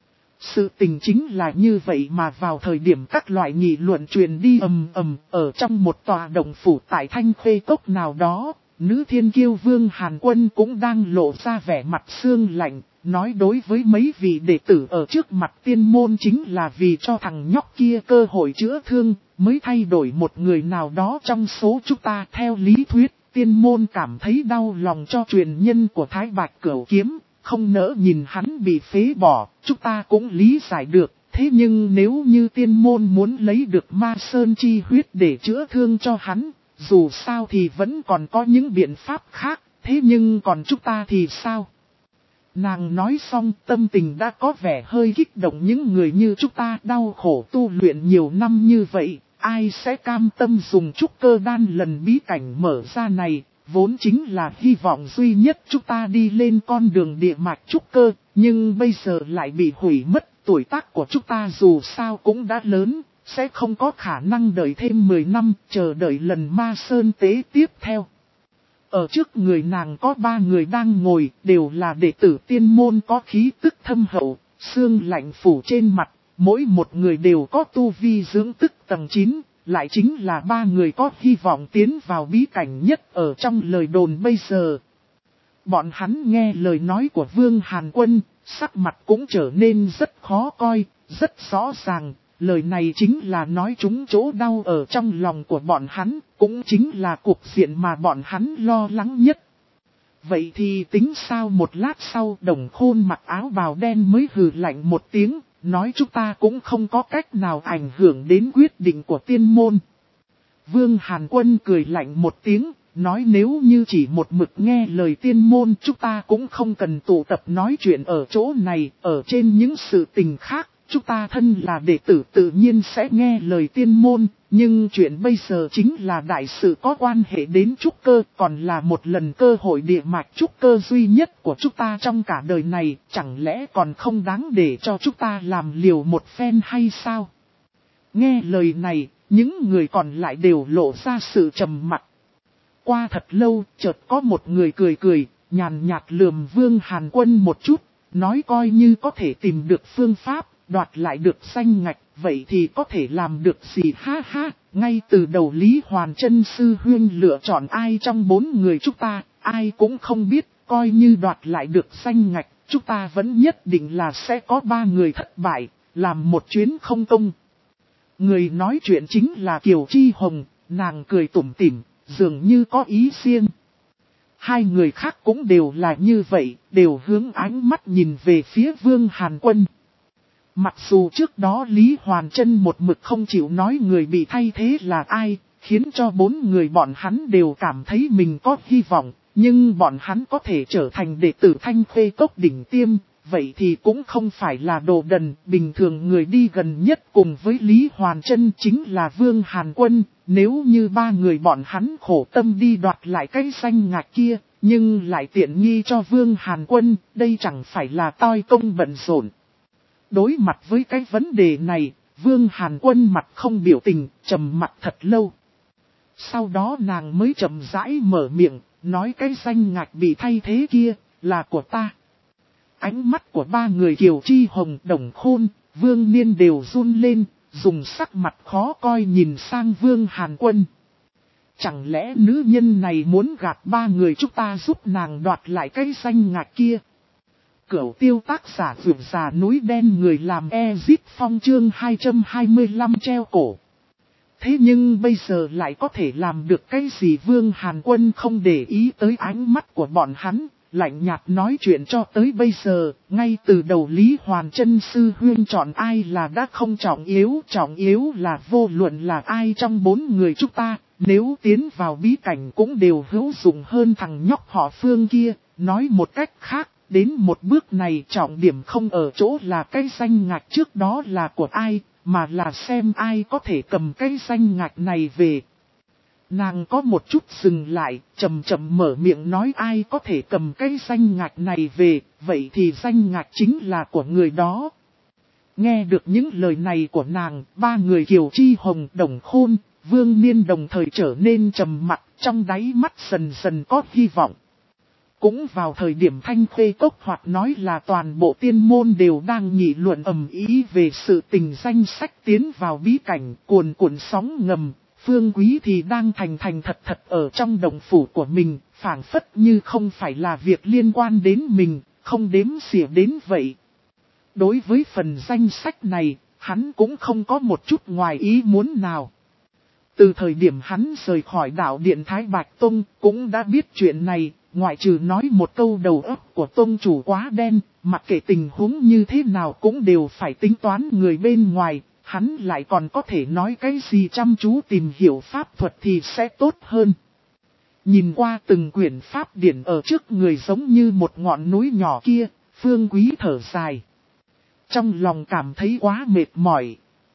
Sự tình chính là như vậy mà vào thời điểm các loại nghị luận truyền đi ầm ầm ở trong một tòa động phủ tại Thanh Khê Cốc nào đó. Nữ thiên kiêu Vương Hàn Quân cũng đang lộ ra vẻ mặt sương lạnh, nói đối với mấy vị đệ tử ở trước mặt tiên môn chính là vì cho thằng nhóc kia cơ hội chữa thương, mới thay đổi một người nào đó trong số chúng ta. Theo lý thuyết, tiên môn cảm thấy đau lòng cho truyền nhân của Thái Bạch Cửu Kiếm, không nỡ nhìn hắn bị phế bỏ, chúng ta cũng lý giải được. Thế nhưng nếu như tiên môn muốn lấy được Ma Sơn chi huyết để chữa thương cho hắn, dù sao thì vẫn còn có những biện pháp khác, thế nhưng còn chúng ta thì sao? Nàng nói xong tâm tình đã có vẻ hơi kích động, những người như chúng ta đau khổ tu luyện nhiều năm như vậy, ai sẽ cam tâm dùng trúc cơ đan lần bí cảnh mở ra này, vốn chính là hy vọng duy nhất chúng ta đi lên con đường địa mạch trúc cơ, nhưng bây giờ lại bị hủy mất, tuổi tác của chúng ta dù sao cũng đã lớn. Sẽ không có khả năng đợi thêm mười năm, chờ đợi lần Ma Sơn tế tiếp theo. Ở trước người nàng có ba người đang ngồi, đều là đệ tử tiên môn có khí tức thâm hậu, xương lạnh phủ trên mặt, mỗi một người đều có tu vi dưỡng tức tầng chín, lại chính là ba người có hy vọng tiến vào bí cảnh nhất ở trong lời đồn bây giờ. Bọn hắn nghe lời nói của Vương Hàn Quân, sắc mặt cũng trở nên rất khó coi, rất rõ ràng. Lời này chính là nói trúng chỗ đau ở trong lòng của bọn hắn, cũng chính là cuộc diện mà bọn hắn lo lắng nhất. Vậy thì tính sao? Một lát sau Đồng Khôn mặc áo bào đen mới hừ lạnh một tiếng, nói chúng ta cũng không có cách nào ảnh hưởng đến quyết định của tiên môn. Vương Hàn Quân cười lạnh một tiếng, nói nếu như chỉ một mực nghe lời tiên môn chúng ta cũng không cần tụ tập nói chuyện ở chỗ này, ở trên những sự tình khác. Chúng ta thân là đệ tử tự nhiên sẽ nghe lời tiên môn, nhưng chuyện bây giờ chính là đại sự có quan hệ đến trúc cơ, còn là một lần cơ hội địa mạch trúc cơ duy nhất của chúng ta trong cả đời này, chẳng lẽ còn không đáng để cho chúng ta làm liều một phen hay sao? Nghe lời này, những người còn lại đều lộ ra sự trầm mặc. Qua thật lâu, chợt có một người cười cười, nhàn nhạt lườm Vương Hàn Quân một chút, nói coi như có thể tìm được phương pháp. Đoạt lại được danh ngạch, vậy thì có thể làm được gì? Ha ha, ngay từ đầu Lý Hoàn Chân sư huynh lựa chọn ai trong bốn người chúng ta, ai cũng không biết, coi như đoạt lại được danh ngạch, chúng ta vẫn nhất định là sẽ có ba người thất bại, làm một chuyến không công. Người nói chuyện chính là Kiều Chi Hồng, nàng cười tủm tỉm, dường như có ý riêng. Hai người khác cũng đều là như vậy, đều hướng ánh mắt nhìn về phía Vương Hàn Quân. Mặc dù trước đó Lý Hoàn Trân một mực không chịu nói người bị thay thế là ai, khiến cho bốn người bọn hắn đều cảm thấy mình có hy vọng, nhưng bọn hắn có thể trở thành đệ tử Thanh Khê Cốc đỉnh tiêm, vậy thì cũng không phải là đồ đần. Bình thường người đi gần nhất cùng với Lý Hoàn Trân chính là Vương Hàn Quân, nếu như ba người bọn hắn khổ tâm đi đoạt lại cái danh ngạch kia, nhưng lại tiện nghi cho Vương Hàn Quân, đây chẳng phải là toi công bận rộn. Đối mặt với cái vấn đề này, Vương Hàn Quân mặt không biểu tình, trầm mặt thật lâu. Sau đó nàng mới chậm rãi mở miệng, nói cái danh ngạch bị thay thế kia, là của ta. Ánh mắt của ba người Kiều Chi Hồng, Đồng Khôn, Vương Niên đều run lên, dùng sắc mặt khó coi nhìn sang Vương Hàn Quân. Chẳng lẽ nữ nhân này muốn gạt ba người chúng ta giúp nàng đoạt lại cái danh ngạch kia? Cửu tiêu tác giả vượt già núi đen người làm Ezip Phong chương hai trăm hai mươi lăm treo cổ. Thế nhưng bây giờ lại có thể làm được cái gì? Vương Hàn Quân không để ý tới ánh mắt của bọn hắn, lạnh nhạt nói chuyện cho tới bây giờ, ngay từ đầu Lý Hoàn Trân sư huyên chọn ai là đã không trọng yếu, trọng yếu là vô luận là ai trong bốn người chúng ta, nếu tiến vào bí cảnh cũng đều hữu dụng hơn thằng nhóc họ Phương kia, nói một cách khác. Đến một bước này trọng điểm không ở chỗ là cái danh ngạch trước đó là của ai, mà là xem ai có thể cầm cái danh ngạch này về. Nàng có một chút dừng lại, chậm chậm mở miệng nói ai có thể cầm cái danh ngạch này về, vậy thì danh ngạch chính là của người đó. Nghe được những lời này của nàng, ba người Kiều Chi Hồng, Đồng Khôn, Vương Niên đồng thời trở nên trầm mặc, trong đáy mắt dần dần có hy vọng. Cũng vào thời điểm Thanh Khê Cốc hoặc nói là toàn bộ tiên môn đều đang nghị luận ầm ĩ về sự tình danh sách tiến vào bí cảnh cuồn cuộn sóng ngầm, Phương Quý thì đang thành thành thật thật ở trong đồng phủ của mình, phảng phất như không phải là việc liên quan đến mình, không đếm xỉa đến vậy. Đối với phần danh sách này, hắn cũng không có một chút ngoài ý muốn nào. Từ thời điểm hắn rời khỏi đạo điện Thái Bạch Tông cũng đã biết chuyện này. Ngoại trừ nói một câu đầu óc của tông chủ quá đen, mặc kệ tình huống như thế nào cũng đều phải tính toán người bên ngoài, hắn lại còn có thể nói cái gì chăm chú tìm hiểu pháp thuật thì sẽ tốt hơn. Nhìn qua từng quyển pháp điển ở trước người giống như một ngọn núi nhỏ kia, Phương Quý thở dài. Trong lòng cảm thấy quá mệt mỏi.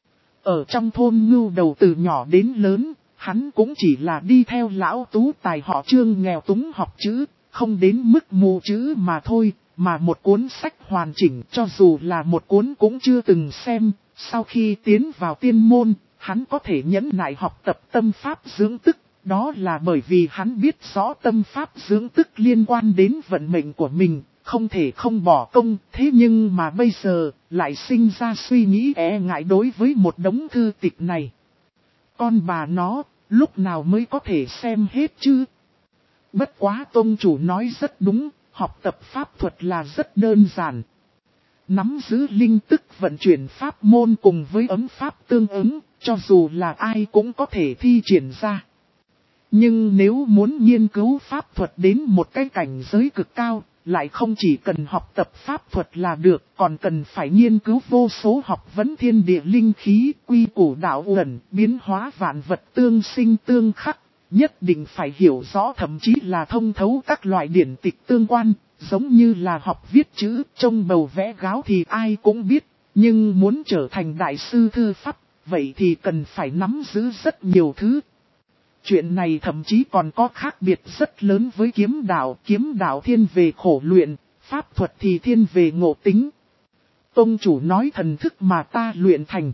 Ở trong thôn Ngưu Đầu từ nhỏ đến lớn, hắn cũng chỉ là đi theo lão tú tài họ Trương nghèo túng học chữ, không đến mức mù chữ mà thôi, mà một cuốn sách hoàn chỉnh cho dù là một cuốn cũng chưa từng xem. Sau khi tiến vào tiên môn, hắn có thể nhẫn nại học tập tâm pháp dưỡng tức, đó là bởi vì hắn biết rõ tâm pháp dưỡng tức liên quan đến vận mệnh của mình, không thể không bỏ công. Thế nhưng mà bây giờ, lại sinh ra suy nghĩ e ngại đối với một đống thư tịch này. Con bà nó, lúc nào mới có thể xem hết chứ? Bất quá tông chủ nói rất đúng, học tập pháp thuật là rất đơn giản. Nắm giữ linh tức vận chuyển pháp môn cùng với ấm pháp tương ứng, cho dù là ai cũng có thể thi triển ra. Nhưng nếu muốn nghiên cứu pháp thuật đến một cái cảnh giới cực cao, lại không chỉ cần học tập pháp thuật là được, còn cần phải nghiên cứu vô số học vấn thiên địa linh khí, quy củ đạo uẩn, biến hóa vạn vật tương sinh tương khắc. Nhất định phải hiểu rõ thậm chí là thông thấu các loại điển tịch tương quan, giống như là học viết chữ, trông bầu vẽ gáo thì ai cũng biết, nhưng muốn trở thành đại sư thư pháp, vậy thì cần phải nắm giữ rất nhiều thứ. Chuyện này thậm chí còn có khác biệt rất lớn với kiếm đạo, kiếm đạo thiên về khổ luyện, pháp thuật thì thiên về ngộ tính. Tông chủ nói thần thức mà ta luyện thành.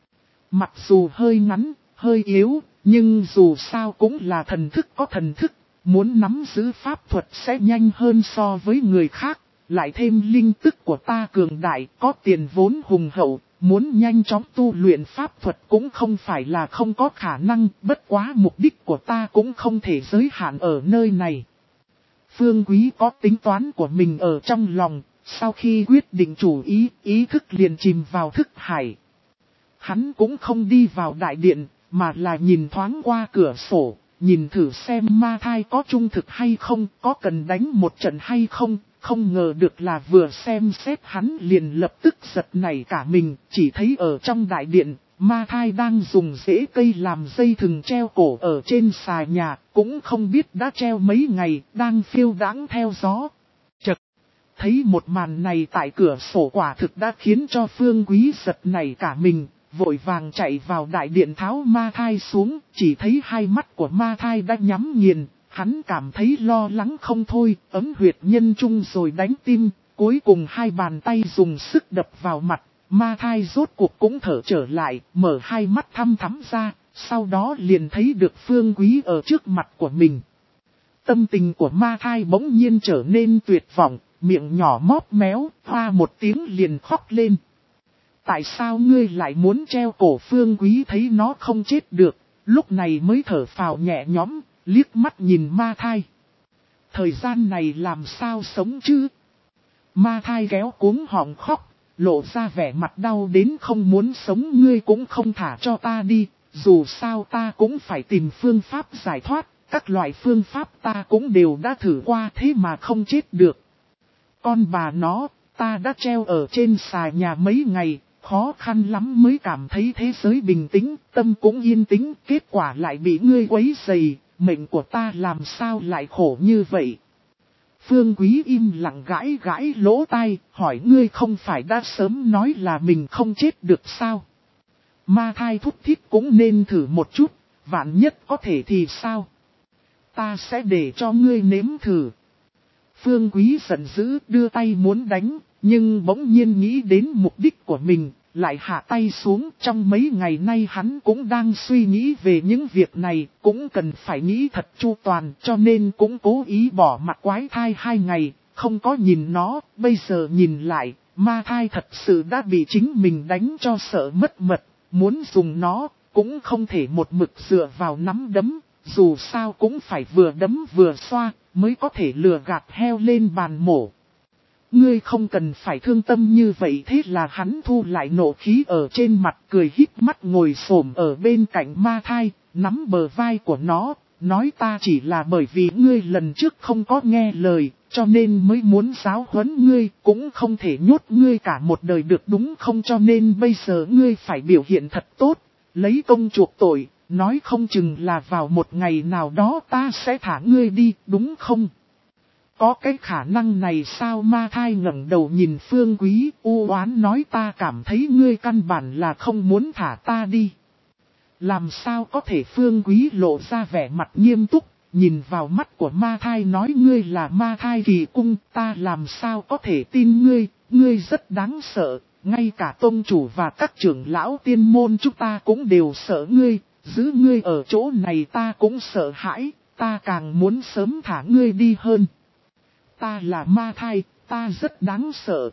Mặc dù hơi ngắn, hơi yếu, nhưng dù sao cũng là thần thức có thần thức, muốn nắm giữ pháp thuật sẽ nhanh hơn so với người khác, lại thêm linh tức của ta cường đại, có tiền vốn hùng hậu, muốn nhanh chóng tu luyện pháp thuật cũng không phải là không có khả năng, bất quá mục đích của ta cũng không thể giới hạn ở nơi này. Phương Quý có tính toán của mình ở trong lòng, sau khi quyết định chủ ý, ý thức liền chìm vào thức hải. Hắn cũng không đi vào đại điện, mà là nhìn thoáng qua cửa sổ, nhìn thử xem ma thai có trung thực hay không, có cần đánh một trận hay không. Không ngờ được là vừa xem xét hắn liền lập tức giật nảy cả mình, chỉ thấy ở trong đại điện, ma thai đang dùng rễ cây làm dây thừng treo cổ ở trên xà nhà, cũng không biết đã treo mấy ngày, đang phiêu đãng theo gió. Chật! Thấy một màn này tại cửa sổ quả thực đã khiến cho Phương Quý giật nảy cả mình, vội vàng chạy vào đại điện tháo ma thai xuống, chỉ thấy hai mắt của ma thai đã nhắm nghiền. Hắn cảm thấy lo lắng không thôi, ấm huyệt nhân trung rồi đánh tim, cuối cùng hai bàn tay dùng sức đập vào mặt, ma thai rốt cuộc cũng thở trở lại, mở hai mắt thăm thắm ra, sau đó liền thấy được Phương Quý ở trước mặt của mình. Tâm tình của ma thai bỗng nhiên trở nên tuyệt vọng, miệng nhỏ móp méo, hoa một tiếng liền khóc lên. Tại sao ngươi lại muốn treo cổ? Phương Quý thấy nó không chết được, lúc này mới thở phào nhẹ nhõm. Liếc mắt nhìn ma thai. Thời gian này làm sao sống chứ? Ma thai kéo cuống họng khóc, lộ ra vẻ mặt đau đến không muốn sống. Ngươi cũng không thả cho ta đi, dù sao ta cũng phải tìm phương pháp giải thoát. Các loại phương pháp ta cũng đều đã thử qua thế mà không chết được. Con bà nó, ta đã treo ở trên xà nhà mấy ngày, khó khăn lắm mới cảm thấy thế giới bình tĩnh, tâm cũng yên tĩnh, kết quả lại bị ngươi quấy rầy. Mệnh của ta làm sao lại khổ như vậy? Phương Quý im lặng gãi gãi lỗ tai, hỏi ngươi không phải đã sớm nói là mình không chết được sao? Ma thai thúc thiết cũng nên thử một chút, vạn nhất có thể thì sao? Ta sẽ để cho ngươi nếm thử. Phương Quý giận dữ đưa tay muốn đánh, nhưng bỗng nhiên nghĩ đến mục đích của mình. Lại hạ tay xuống. Trong mấy ngày nay hắn cũng đang suy nghĩ về những việc này, cũng cần phải nghĩ thật chu toàn, cho nên cũng cố ý bỏ mặt quái thai hai ngày, không có nhìn nó. Bây giờ nhìn lại, ma thai thật sự đã bị chính mình đánh cho sợ mất mật, muốn dùng nó, cũng không thể một mực dựa vào nắm đấm, dù sao cũng phải vừa đấm vừa xoa, mới có thể lừa gạt heo lên bàn mổ. Ngươi không cần phải thương tâm như vậy. Thế là hắn thu lại nộ khí ở trên mặt, cười híp mắt ngồi xổm ở bên cạnh ma thai, nắm bờ vai của nó, nói ta chỉ là bởi vì ngươi lần trước không có nghe lời, cho nên mới muốn giáo huấn ngươi, cũng không thể nhốt ngươi cả một đời được đúng không? Cho nên bây giờ ngươi phải biểu hiện thật tốt, lấy công chuộc tội, nói không chừng là vào một ngày nào đó ta sẽ thả ngươi đi, đúng không? Có cái khả năng này sao? Ma thai ngẩng đầu nhìn Phương Quý, u oán nói ta cảm thấy ngươi căn bản là không muốn thả ta đi. Làm sao có thể? Phương Quý lộ ra vẻ mặt nghiêm túc, nhìn vào mắt của ma thai nói ngươi là ma thai kỳ cung, ta làm sao có thể tin ngươi, ngươi rất đáng sợ, ngay cả tông chủ và các trưởng lão tiên môn chúng ta cũng đều sợ ngươi, giữ ngươi ở chỗ này ta cũng sợ hãi, ta càng muốn sớm thả ngươi đi hơn. Ta là ma thai, ta rất đáng sợ.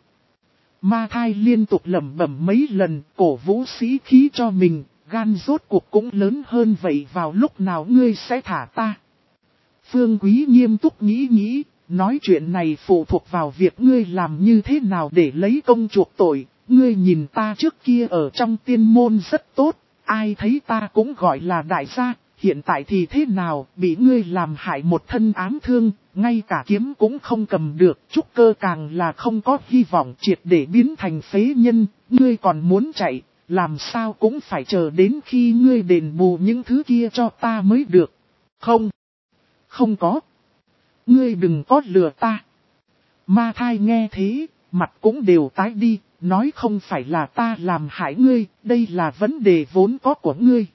Ma thai liên tục lẩm bẩm mấy lần, cổ vũ sĩ khí cho mình, gan rốt cuộc cũng lớn hơn vậy. Vào lúc nào ngươi sẽ thả ta? Phương Quý nghiêm túc nghĩ nghĩ, nói chuyện này phụ thuộc vào việc ngươi làm như thế nào để lấy công chuộc tội. Ngươi nhìn ta trước kia ở trong tiên môn rất tốt, ai thấy ta cũng gọi là đại gia. Hiện tại thì thế nào, bị ngươi làm hại một thân ám thương, ngay cả kiếm cũng không cầm được, trúc cơ càng là không có hy vọng, triệt để biến thành phế nhân, ngươi còn muốn chạy, làm sao cũng phải chờ đến khi ngươi đền bù những thứ kia cho ta mới được. Không, không có, ngươi đừng có lừa ta. Ma thai nghe thế, mặt cũng đều tái đi, nói không phải là ta làm hại ngươi, đây là vấn đề vốn có của ngươi.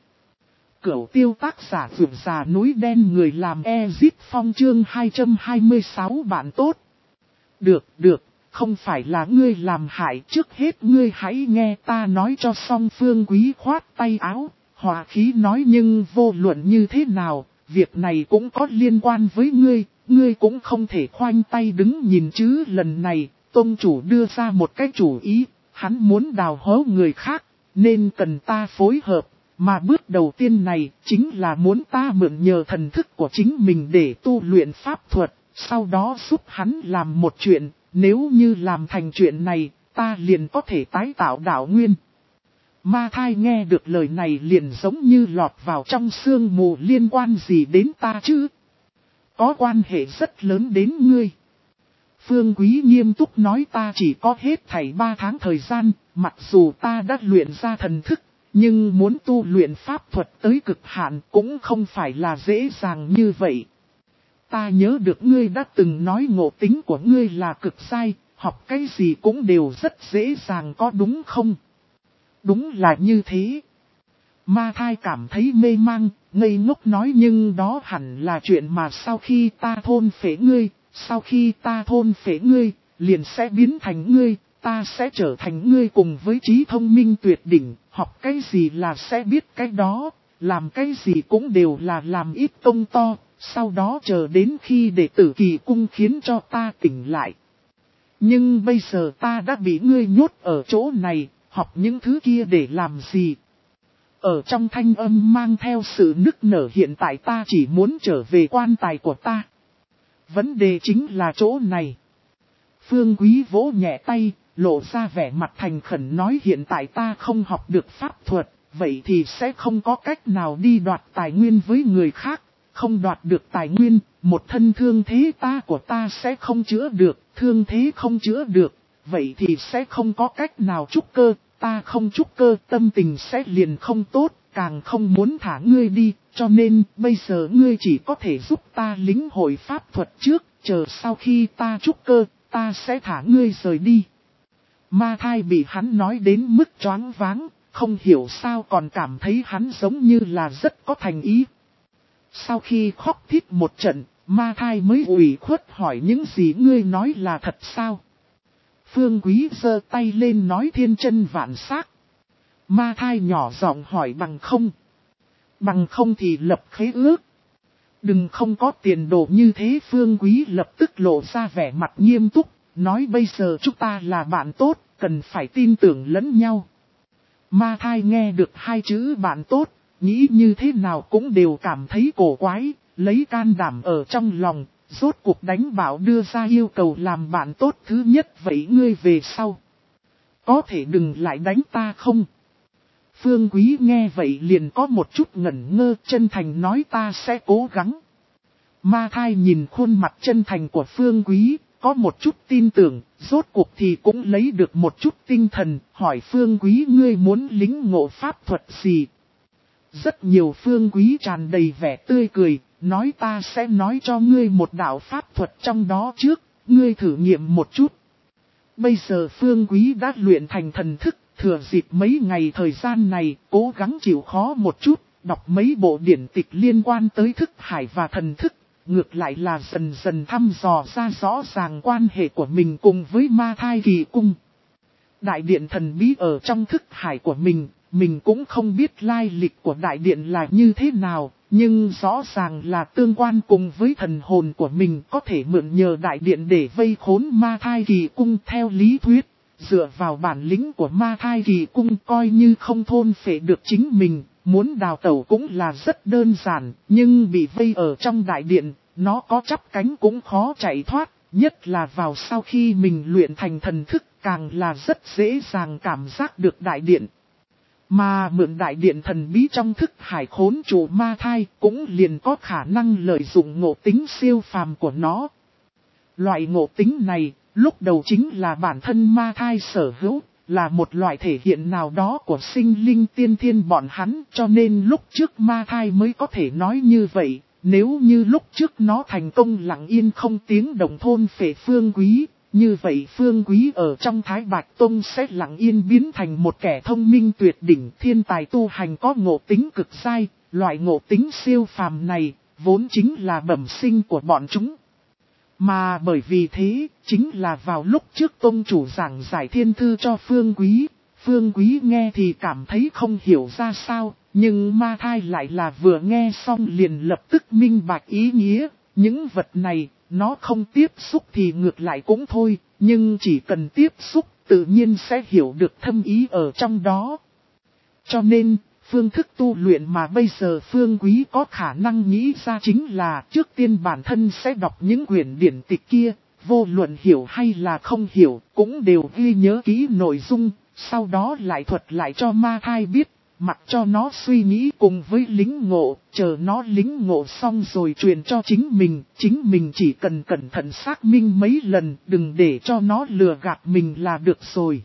Cửu tiêu tác giả vượt già núi đen, người làm Ezit Phong chương hai trăm hai mươi sáu bạn tốt. Được, được, không phải là ngươi làm hại, trước hết ngươi hãy nghe ta nói cho xong. Phương Quý khoát tay áo, hòa khí nói nhưng vô luận như thế nào, việc này cũng có liên quan với ngươi, ngươi cũng không thể khoanh tay đứng nhìn chứ. Lần này, tông chủ đưa ra một cái chủ ý, hắn muốn đào hố người khác, nên cần ta phối hợp. Mà bước đầu tiên này chính là muốn ta mượn nhờ thần thức của chính mình để tu luyện pháp thuật, sau đó giúp hắn làm một chuyện, nếu như làm thành chuyện này, ta liền có thể tái tạo đạo nguyên. Ma thai nghe được lời này liền giống như lọt vào trong sương mù, liên quan gì đến ta chứ? Có quan hệ rất lớn đến ngươi. Phương Quý nghiêm túc nói, ta chỉ có hết thảy ba tháng thời gian, mặc dù ta đã luyện ra thần thức, nhưng muốn tu luyện pháp thuật tới cực hạn cũng không phải là dễ dàng như vậy. Ta nhớ được ngươi đã từng nói ngộ tính của ngươi là cực sai, học cái gì cũng đều rất dễ dàng, có đúng không? Đúng là như thế. Ma thai cảm thấy mê mang, ngây ngốc nói, nhưng đó hẳn là chuyện mà sau khi ta thôn phệ ngươi, sau khi ta thôn phệ ngươi, liền sẽ biến thành ngươi, ta sẽ trở thành ngươi cùng với trí thông minh tuyệt đỉnh, học cái gì là sẽ biết cái đó, làm cái gì cũng đều là làm ít công to, sau đó chờ đến khi đệ tử kỳ cung khiến cho ta tỉnh lại. Nhưng bây giờ ta đã bị ngươi nhốt ở chỗ này, học những thứ kia để làm gì? Ở trong thanh âm mang theo sự nức nở, hiện tại ta chỉ muốn trở về quan tài của ta. Vấn đề chính là chỗ này. Phương Quý vỗ nhẹ tay, lộ ra vẻ mặt thành khẩn nói, hiện tại ta không học được pháp thuật, vậy thì sẽ không có cách nào đi đoạt tài nguyên với người khác. Không đoạt được tài nguyên, một thân thương thế ta của ta sẽ không chữa được, thương thế không chữa được, vậy thì sẽ không có cách nào trúc cơ, ta không trúc cơ, tâm tình sẽ liền không tốt, càng không muốn thả ngươi đi, cho nên bây giờ ngươi chỉ có thể giúp ta lĩnh hội pháp thuật trước, chờ sau khi ta trúc cơ, ta sẽ thả ngươi rời đi. Ma thai bị hắn nói đến mức choáng váng, không hiểu sao còn cảm thấy hắn giống như là rất có thành ý. Sau khi khóc thít một trận, ma thai mới ủy khuất hỏi, những gì ngươi nói là thật sao? Phương Quý giơ tay lên nói, thiên chân vạn xác. Ma thai nhỏ giọng hỏi, bằng không? Bằng không thì lập khế ước. Đừng không có tiền đồ như thế. Phương Quý lập tức lộ ra vẻ mặt nghiêm túc, nói bây giờ chúng ta là bạn tốt, cần phải tin tưởng lẫn nhau. Ma thai nghe được hai chữ bạn tốt, nghĩ như thế nào cũng đều cảm thấy cổ quái, lấy can đảm ở trong lòng, rốt cuộc đánh bảo đưa ra yêu cầu làm bạn tốt thứ nhất, vậy ngươi về sau có thể đừng lại đánh ta không? Phương Quý nghe vậy liền có một chút ngẩn ngơ, chân thành nói, ta sẽ cố gắng. Ma thai nhìn khuôn mặt chân thành của Phương Quý, có một chút tin tưởng, rốt cuộc thì cũng lấy được một chút tinh thần, hỏi Phương Quý, ngươi muốn lĩnh ngộ pháp thuật gì? Rất nhiều. Phương Quý tràn đầy vẻ tươi cười, nói ta sẽ nói cho ngươi một đạo pháp thuật trong đó trước, ngươi thử nghiệm một chút. Bây giờ Phương Quý đã luyện thành thần thức, thừa dịp mấy ngày thời gian này, cố gắng chịu khó một chút, đọc mấy bộ điển tịch liên quan tới thức hải và thần thức, ngược lại là dần dần thăm dò ra rõ ràng quan hệ của mình cùng với ma thai kỳ cung. Đại điện thần bí ở trong thức hải của mình, mình cũng không biết lai lịch của đại điện là như thế nào, nhưng rõ ràng là tương quan cùng với thần hồn của mình, có thể mượn nhờ đại điện để vây khốn ma thai kỳ cung. Theo lý thuyết, dựa vào bản lĩnh của ma thai kỳ cung, coi như không thôn phệ được chính mình, muốn đào tẩu cũng là rất đơn giản, nhưng bị vây ở trong đại điện, nó có chắp cánh cũng khó chạy thoát, nhất là vào sau khi mình luyện thành thần thức, càng là rất dễ dàng cảm giác được đại điện. Mà mượn đại điện thần bí trong thức hải khốn trụ ma thai, cũng liền có khả năng lợi dụng ngộ tính siêu phàm của nó. Loại ngộ tính này, lúc đầu chính là bản thân ma thai sở hữu, là một loại thể hiện nào đó của sinh linh tiên thiên bọn hắn, cho nên lúc trước ma thai mới có thể nói như vậy. Nếu như lúc trước nó thành công lặng yên không tiếng động thôn phệ Phương Quý, như vậy Phương Quý ở trong Thái Bạch Tông sẽ lặng yên biến thành một kẻ thông minh tuyệt đỉnh, thiên tài tu hành có ngộ tính cực sai. Loại ngộ tính siêu phàm này, vốn chính là bẩm sinh của bọn chúng. Mà bởi vì thế, chính là vào lúc trước Tông chủ giảng giải thiên thư cho Phương Quý, Phương Quý nghe thì cảm thấy không hiểu ra sao, nhưng ma thai lại là vừa nghe xong liền lập tức minh bạch ý nghĩa. Những vật này, nó không tiếp xúc thì ngược lại cũng thôi, nhưng chỉ cần tiếp xúc tự nhiên sẽ hiểu được thâm ý ở trong đó. Cho nên, phương thức tu luyện mà bây giờ Phương Quý có khả năng nghĩ ra chính là trước tiên bản thân sẽ đọc những quyển điển tịch kia, vô luận hiểu hay là không hiểu, cũng đều ghi nhớ kỹ nội dung, sau đó lại thuật lại cho ma thai biết, mặc cho nó suy nghĩ cùng với lính ngộ, chờ nó lính ngộ xong rồi truyền cho chính mình, chính mình chỉ cần cẩn thận xác minh mấy lần, đừng để cho nó lừa gạt mình là được rồi.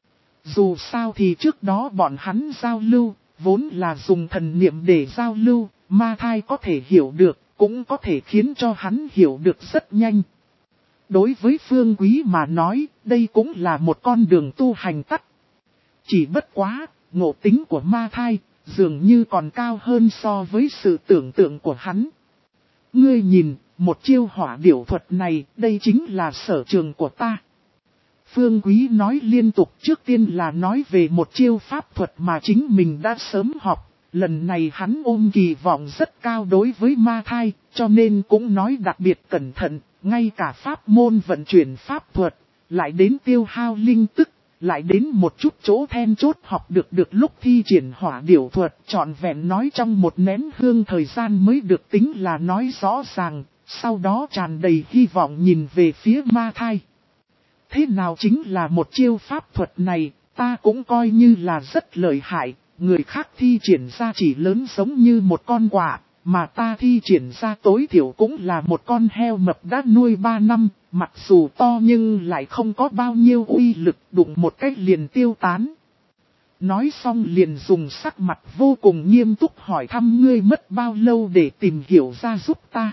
Dù sao thì trước đó bọn hắn giao lưu, vốn là dùng thần niệm để giao lưu, ma thai có thể hiểu được, cũng có thể khiến cho hắn hiểu được rất nhanh. Đối với Phương Quý mà nói, đây cũng là một con đường tu hành tắt. Chỉ bất quá, ngộ tính của ma thai, dường như còn cao hơn so với sự tưởng tượng của hắn. Ngươi nhìn, một chiêu hỏa điểu thuật này, đây chính là sở trường của ta. Phương Quý nói liên tục, trước tiên là nói về một chiêu pháp thuật mà chính mình đã sớm học. Lần này hắn ôm kỳ vọng rất cao đối với ma thai, cho nên cũng nói đặc biệt cẩn thận, ngay cả pháp môn vận chuyển pháp thuật, lại đến tiêu hao linh tức, lại đến một chút chỗ then chốt học được được lúc thi triển hỏa điểu thuật, trọn vẹn nói trong một nén hương thời gian mới được tính là nói rõ ràng, sau đó tràn đầy hy vọng nhìn về phía ma thai. Thế nào chính là một chiêu pháp thuật này, ta cũng coi như là rất lợi hại, người khác thi triển ra chỉ lớn giống như một con quạ, mà ta thi triển ra tối thiểu cũng là một con heo mập đã nuôi ba năm, mặc dù to nhưng lại không có bao nhiêu uy lực, đụng một cách liền tiêu tán. Nói xong liền dùng sắc mặt vô cùng nghiêm túc hỏi thăm ngươi mất bao lâu để tìm hiểu ra giúp ta.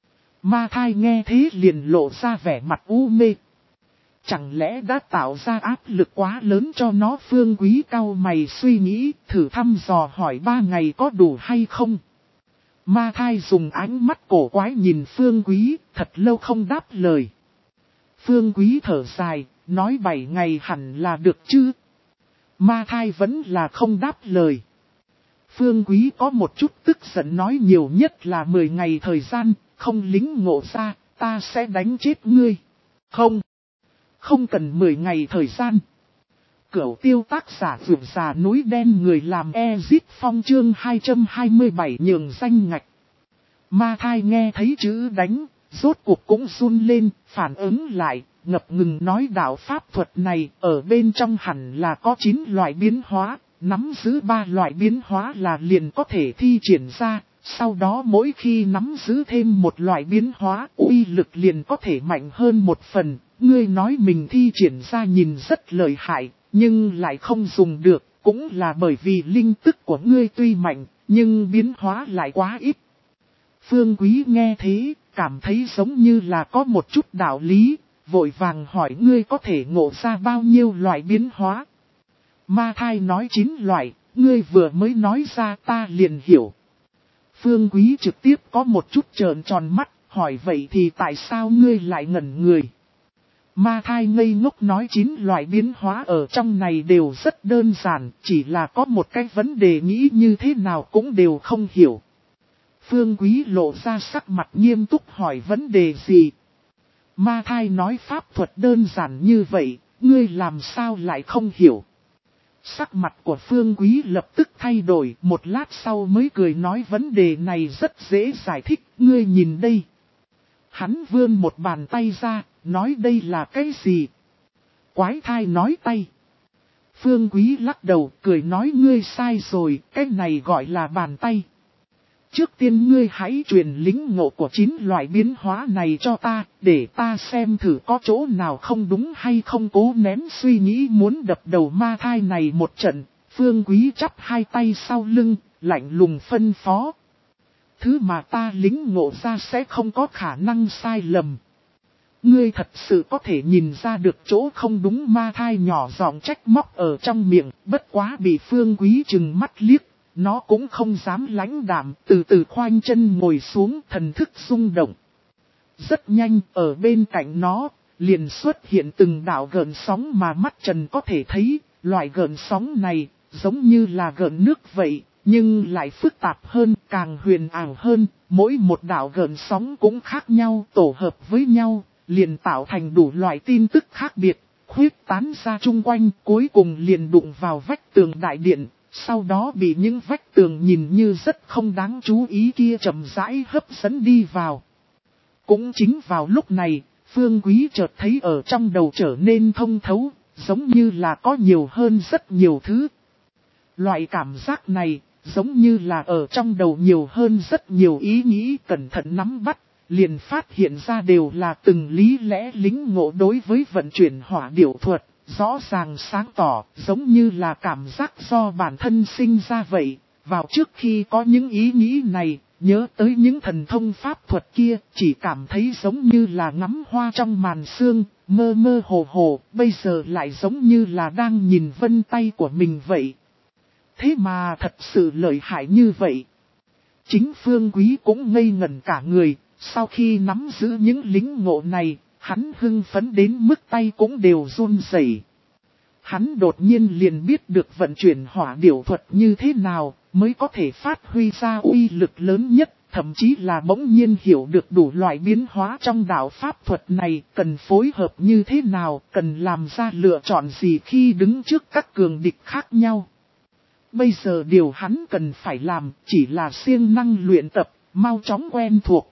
Ma thai nghe thế liền lộ ra vẻ mặt u mê. Chẳng lẽ đã tạo ra áp lực quá lớn cho nó? Phương Quý cau mày suy nghĩ, thử thăm dò hỏi ba ngày có đủ hay không? Ma thai dùng ánh mắt cổ quái nhìn Phương Quý, thật lâu không đáp lời. Phương Quý thở dài, nói bảy ngày hẳn là được chứ? Ma thai vẫn là không đáp lời. Phương Quý có một chút tức giận nói nhiều nhất là mười ngày thời gian, không lính ngộ ra, ta sẽ đánh chết ngươi. Không. Không cần mười ngày thời gian. Cửu tiêu tác giả vượt già núi đen người làm Ezit Phong chương hai trăm hai mươi bảy nhường danh ngạch. Ma thai nghe thấy chữ đánh, rốt cuộc cũng run lên, phản ứng lại, ngập ngừng nói đạo pháp thuật này ở bên trong hẳn là có chín loại biến hóa, nắm giữ ba loại biến hóa là liền có thể thi triển ra. Sau đó mỗi khi nắm giữ thêm một loại biến hóa, uy lực liền có thể mạnh hơn một phần. Ngươi nói mình thi triển ra nhìn rất lợi hại, nhưng lại không dùng được, cũng là bởi vì linh tức của ngươi tuy mạnh, nhưng biến hóa lại quá ít. Phương Quý nghe thế, cảm thấy giống như là có một chút đạo lý, vội vàng hỏi ngươi có thể ngộ ra bao nhiêu loại biến hóa. Ma thai nói chín loại, ngươi vừa mới nói ra ta liền hiểu. Phương Quý trực tiếp có một chút trợn tròn mắt, hỏi vậy thì tại sao ngươi lại ngẩn người? Ma thai ngây ngốc nói chín loại biến hóa ở trong này đều rất đơn giản, chỉ là có một cái vấn đề nghĩ như thế nào cũng đều không hiểu. Phương Quý lộ ra sắc mặt nghiêm túc hỏi vấn đề gì? Ma thai nói pháp thuật đơn giản như vậy, ngươi làm sao lại không hiểu? Sắc mặt của Phương Quý lập tức thay đổi, một lát sau mới cười nói vấn đề này rất dễ giải thích, ngươi nhìn đây. Hắn vươn một bàn tay ra, nói đây là cái gì? Quái thai nói tay. Phương Quý lắc đầu, cười nói ngươi sai rồi, cái này gọi là bàn tay. Trước tiên ngươi hãy truyền lĩnh ngộ của chín loại biến hóa này cho ta, để ta xem thử có chỗ nào không đúng hay không. Cố nén suy nghĩ muốn đập đầu ma thai này một trận, Phương Quý chắp hai tay sau lưng, lạnh lùng phân phó. Thứ mà ta lĩnh ngộ ra sẽ không có khả năng sai lầm. Ngươi thật sự có thể nhìn ra được chỗ không đúng. Ma thai nhỏ giọng trách móc ở trong miệng, bất quá bị Phương Quý trừng mắt liếc. Nó cũng không dám lãnh đạm, từ từ khoanh chân ngồi xuống, thần thức rung động. Rất nhanh, ở bên cạnh nó, liền xuất hiện từng đạo gợn sóng mà mắt trần có thể thấy. Loại gợn sóng này, giống như là gợn nước vậy, nhưng lại phức tạp hơn, càng huyền ảo hơn. Mỗi một đạo gợn sóng cũng khác nhau, tổ hợp với nhau, liền tạo thành đủ loại tin tức khác biệt, khuyết tán ra chung quanh, cuối cùng liền đụng vào vách tường đại điện. Sau đó bị những vách tường nhìn như rất không đáng chú ý kia chậm rãi hấp dẫn đi vào. Cũng chính vào lúc này, Phương Quý chợt thấy ở trong đầu trở nên thông thấu, giống như là có nhiều hơn rất nhiều thứ. Loại cảm giác này, giống như là ở trong đầu nhiều hơn rất nhiều ý nghĩ cẩn thận nắm bắt, liền phát hiện ra đều là từng lý lẽ lính ngộ đối với vận chuyển hỏa điểu thuật, rõ ràng sáng tỏ, giống như là cảm giác do bản thân sinh ra vậy. Vào trước khi có những ý nghĩ này, nhớ tới những thần thông pháp thuật kia, chỉ cảm thấy giống như là ngắm hoa trong màn sương, mơ mơ hồ hồ, bây giờ lại giống như là đang nhìn vân tay của mình vậy. Thế mà thật sự lợi hại như vậy. Chính Phương Quý cũng ngây ngẩn cả người, sau khi nắm giữ những lính ngộ này, hắn hưng phấn đến mức tay cũng đều run rẩy. Hắn đột nhiên liền biết được vận chuyển hỏa điểu thuật như thế nào mới có thể phát huy ra uy lực lớn nhất, thậm chí là bỗng nhiên hiểu được đủ loại biến hóa trong đạo pháp thuật này, cần phối hợp như thế nào, cần làm ra lựa chọn gì khi đứng trước các cường địch khác nhau. Bây giờ điều hắn cần phải làm chỉ là siêng năng luyện tập, mau chóng quen thuộc.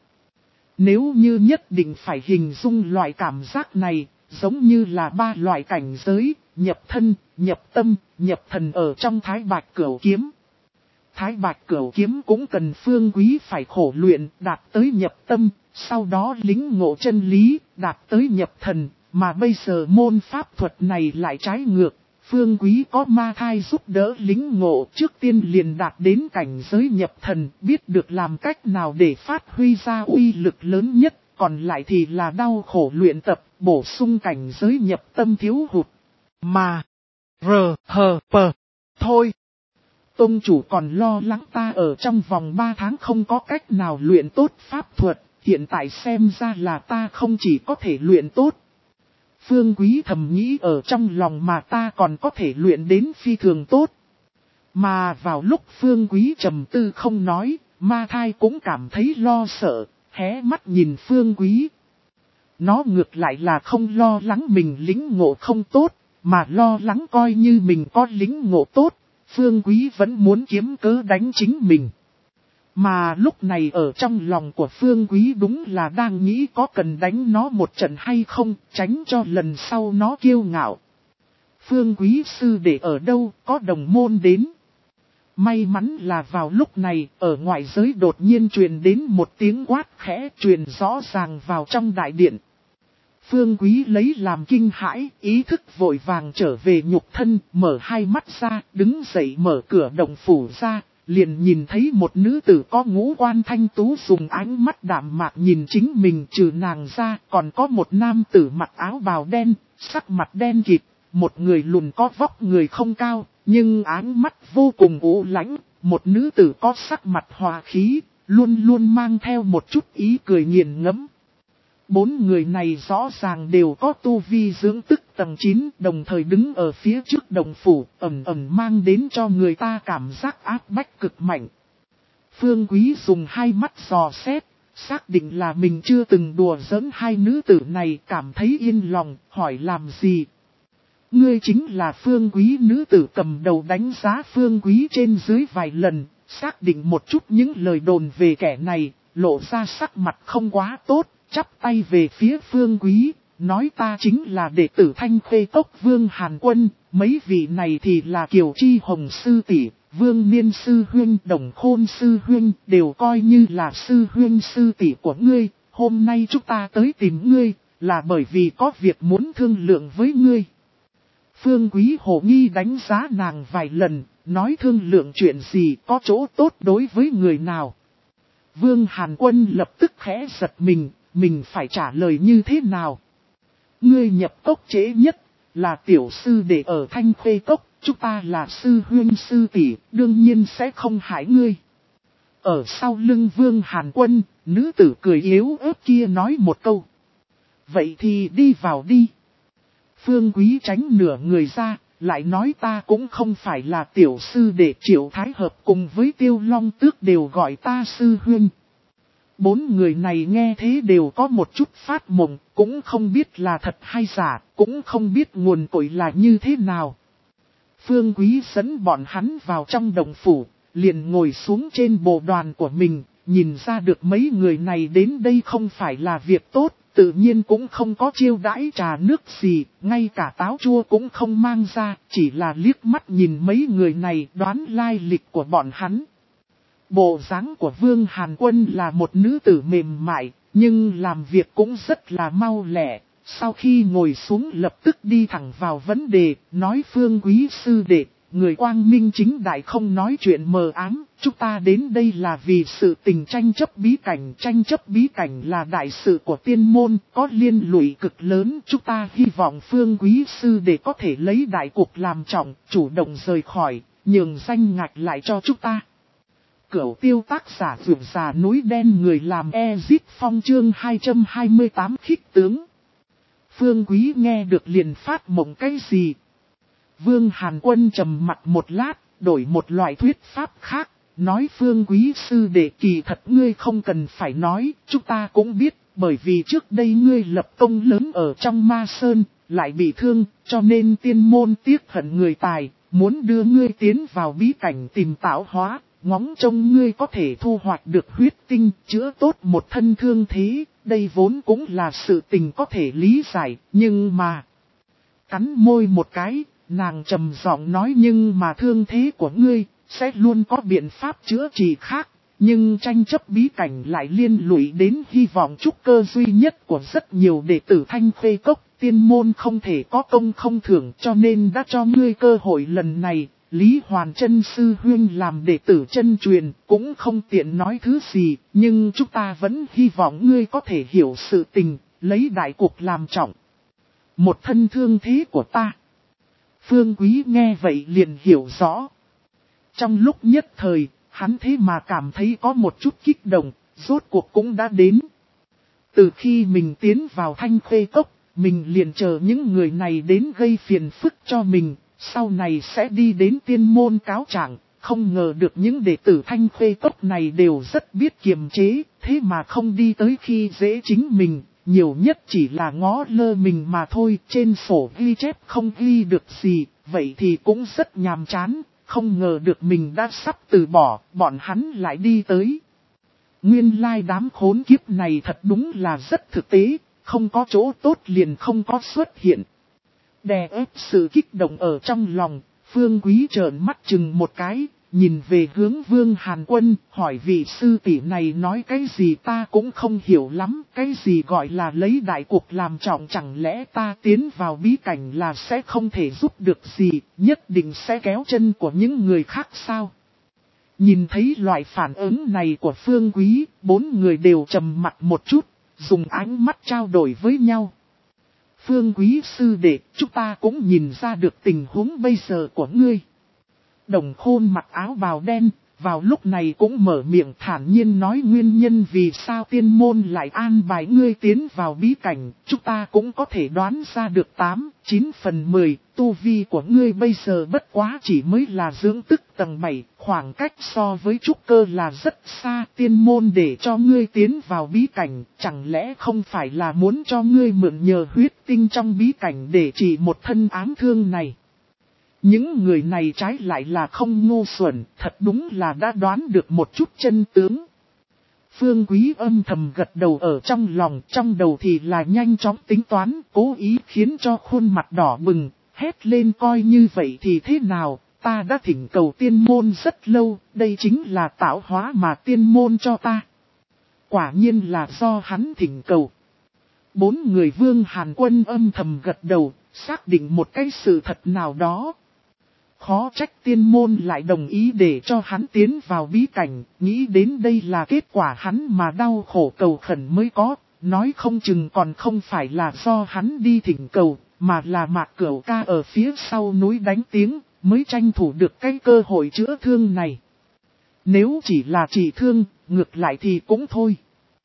Nếu như nhất định phải hình dung loại cảm giác này, giống như là ba loại cảnh giới, nhập thân, nhập tâm, nhập thần ở trong Thái Bạch Cửu Kiếm. Thái Bạch Cửu Kiếm cũng cần Phương Quý phải khổ luyện, đạt tới nhập tâm, sau đó lính ngộ chân lý, đạt tới nhập thần, mà bây giờ môn pháp thuật này lại trái ngược. Phương Quý có ma thai giúp đỡ lính ngộ, trước tiên liền đạt đến cảnh giới nhập thần, biết được làm cách nào để phát huy ra uy lực lớn nhất, còn lại thì là đau khổ luyện tập, bổ sung cảnh giới nhập tâm thiếu hụt. Mà, R, H, P, thôi. Tông chủ còn lo lắng ta ở trong vòng ba tháng không có cách nào luyện tốt pháp thuật, hiện tại xem ra là ta không chỉ có thể luyện tốt. Phương Quý thầm nghĩ ở trong lòng mà ta còn có thể luyện đến phi thường tốt. Mà vào lúc Phương Quý trầm tư không nói, ma thai cũng cảm thấy lo sợ, hé mắt nhìn Phương Quý. Nó ngược lại là không lo lắng mình lính ngộ không tốt, mà lo lắng coi như mình có lính ngộ tốt, Phương Quý vẫn muốn kiếm cớ đánh chính mình. Mà lúc này ở trong lòng của Phương Quý đúng là đang nghĩ có cần đánh nó một trận hay không, tránh cho lần sau nó kiêu ngạo. Phương Quý sư đệ ở đâu, có đồng môn đến. May mắn là vào lúc này, ở ngoại giới đột nhiên truyền đến một tiếng quát khẽ truyền rõ ràng vào trong đại điện. Phương Quý lấy làm kinh hãi, ý thức vội vàng trở về nhục thân, mở hai mắt ra, đứng dậy mở cửa động phủ ra. Liền nhìn thấy một nữ tử có ngũ quan thanh tú dùng ánh mắt đạm mạc nhìn chính mình, trừ nàng ra còn có một nam tử mặc áo bào đen, sắc mặt đen kịt, một người lùn có vóc người không cao, nhưng ánh mắt vô cùng u lãnh, một nữ tử có sắc mặt hòa khí, luôn luôn mang theo một chút ý cười nghiền ngẫm. Bốn người này rõ ràng đều có tu vi dưỡng tức tầng chín, đồng thời đứng ở phía trước đồng phủ, ẩn ẩn mang đến cho người ta cảm giác áp bách cực mạnh. Phương Quý dùng hai mắt dò xét, xác định là mình chưa từng đùa giỡn hai nữ tử này, cảm thấy yên lòng, hỏi làm gì. Ngươi chính là Phương Quý, nữ tử cầm đầu đánh giá Phương Quý trên dưới vài lần, xác định một chút những lời đồn về kẻ này, lộ ra sắc mặt không quá tốt. Chắp tay về phía Phương Quý, nói ta chính là đệ tử Thanh Khê Cốc Vương Hàn Quân, mấy vị này thì là Kiều Chi Hồng Sư Tỷ, Vương Niên Sư Huyên, Đồng Khôn Sư Huyên, đều coi như là Sư Huyên Sư Tỷ của ngươi, hôm nay chúng ta tới tìm ngươi, là bởi vì có việc muốn thương lượng với ngươi. Phương Quý hồ nghi đánh giá nàng vài lần, nói thương lượng chuyện gì có chỗ tốt đối với người nào. Vương Hàn Quân lập tức khẽ giật mình. Mình phải trả lời như thế nào? Ngươi nhập cốc trễ nhất, là tiểu sư đệ ở Thanh Khê Cốc, chúng ta là sư huyên sư tỷ, đương nhiên sẽ không hại ngươi. Ở sau lưng Vương Hàn Quân, nữ tử cười yếu ớt kia nói một câu. Vậy thì đi vào đi. Phương Quý tránh nửa người ra, lại nói ta cũng không phải là tiểu sư đệ, Triệu Thái Hợp cùng với Tiêu Long Tước đều gọi ta sư huyên. Bốn người này nghe thế đều có một chút phát mộng, cũng không biết là thật hay giả, cũng không biết nguồn cội là như thế nào. Phương Quý dẫn bọn hắn vào trong đồng phủ, liền ngồi xuống trên bộ đoàn của mình, nhìn ra được mấy người này đến đây không phải là việc tốt, tự nhiên cũng không có chiêu đãi trà nước gì, ngay cả táo chua cũng không mang ra, chỉ là liếc mắt nhìn mấy người này đoán lai lịch của bọn hắn. Bộ dáng của Vương Hàn Quân là một nữ tử mềm mại, nhưng làm việc cũng rất là mau lẹ. Sau khi ngồi xuống lập tức đi thẳng vào vấn đề, nói Phương quý sư đệ, người quang minh chính đại không nói chuyện mờ ám, chúng ta đến đây là vì sự tình tranh chấp bí cảnh. Tranh chấp bí cảnh là đại sự của tiên môn, có liên lụy cực lớn. Chúng ta hy vọng Phương quý sư đệ có thể lấy đại cuộc làm trọng, chủ động rời khỏi, nhường danh ngạch lại cho chúng ta. Cửu tiêu tác giả vượt già núi đen người làm Ezit Phong chương hai trăm hai mươi tám khích tướng. Phương quý nghe được liền phát mộng cái gì? Vương Hàn Quân trầm mặt một lát, đổi một loại thuyết pháp khác, nói Phương quý sư đệ kỳ thật ngươi không cần phải nói, chúng ta cũng biết, bởi vì trước đây ngươi lập công lớn ở trong Ma Sơn, lại bị thương, cho nên tiên môn tiếc hận người tài, muốn đưa ngươi tiến vào bí cảnh tìm tạo hóa, ngóng trông ngươi có thể thu hoạch được huyết tinh, chữa tốt một thân thương thế, đây vốn cũng là sự tình có thể lý giải, nhưng mà... Cắn môi một cái, nàng trầm giọng nói nhưng mà thương thế của ngươi, sẽ luôn có biện pháp chữa trị khác, nhưng tranh chấp bí cảnh lại liên lụy đến hy vọng trúc cơ duy nhất của rất nhiều đệ tử Thanh Khê Cốc, tiên môn không thể có công không thưởng cho nên đã cho ngươi cơ hội lần này. Lý Hoàn Chân sư huynh làm đệ tử chân truyền, cũng không tiện nói thứ gì, nhưng chúng ta vẫn hy vọng ngươi có thể hiểu sự tình, lấy đại cuộc làm trọng. Một thân thương thế của ta. Phương quý nghe vậy liền hiểu rõ. Trong lúc nhất thời, hắn thế mà cảm thấy có một chút kích động, rốt cuộc cũng đã đến. Từ khi mình tiến vào Thanh Khê Cốc, mình liền chờ những người này đến gây phiền phức cho mình. Sau này sẽ đi đến tiên môn cáo trạng, không ngờ được những đệ tử Thanh Khê Cốc này đều rất biết kiềm chế, thế mà không đi tới khi dễ chính mình, nhiều nhất chỉ là ngó lơ mình mà thôi, trên sổ ghi chép không ghi được gì, vậy thì cũng rất nhàm chán, không ngờ được mình đã sắp từ bỏ, bọn hắn lại đi tới. Nguyên lai đám khốn kiếp này thật đúng là rất thực tế, không có chỗ tốt liền không có xuất hiện. Đè ép sự kích động ở trong lòng, Phương quý trợn mắt chừng một cái, nhìn về hướng Vương Hàn Quân, hỏi vị sư tỷ này nói cái gì ta cũng không hiểu lắm, cái gì gọi là lấy đại cuộc làm trọng, chẳng lẽ ta tiến vào bí cảnh là sẽ không thể giúp được gì, nhất định sẽ kéo chân của những người khác sao? Nhìn thấy loại phản ứng này của Phương quý, bốn người đều trầm mặt một chút, dùng ánh mắt trao đổi với nhau. Phương quý sư đệ, chúng ta cũng nhìn ra được tình huống bây giờ của ngươi. Đồng Khôn mặc áo bào đen, vào lúc này cũng mở miệng thản nhiên nói nguyên nhân vì sao tiên môn lại an bài ngươi tiến vào bí cảnh. Chúng ta cũng có thể đoán ra được tám, chín phần mười, tu vi của ngươi bây giờ bất quá chỉ mới là dưỡng tức tầng bảy, khoảng cách so với trúc cơ là rất xa. Tiên môn để cho ngươi tiến vào bí cảnh, chẳng lẽ không phải là muốn cho ngươi mượn nhờ huyết tinh trong bí cảnh để trị một thân ám thương này. Những người này trái lại là không ngu xuẩn, thật đúng là đã đoán được một chút chân tướng. Phương quý âm thầm gật đầu ở trong lòng, trong đầu thì là nhanh chóng tính toán, cố ý khiến cho khuôn mặt đỏ bừng, hét lên coi như vậy thì thế nào, ta đã thỉnh cầu tiên môn rất lâu, đây chính là tạo hóa mà tiên môn cho ta. Quả nhiên là do hắn thỉnh cầu. Bốn người Vương Hàn Quân âm thầm gật đầu, xác định một cái sự thật nào đó. Khó trách tiên môn lại đồng ý để cho hắn tiến vào bí cảnh, nghĩ đến đây là kết quả hắn mà đau khổ cầu khẩn mới có, nói không chừng còn không phải là do hắn đi thỉnh cầu, mà là Mạc Cửu Ca ở phía sau núi đánh tiếng, mới tranh thủ được cái cơ hội chữa thương này. Nếu chỉ là trị thương, ngược lại thì cũng thôi.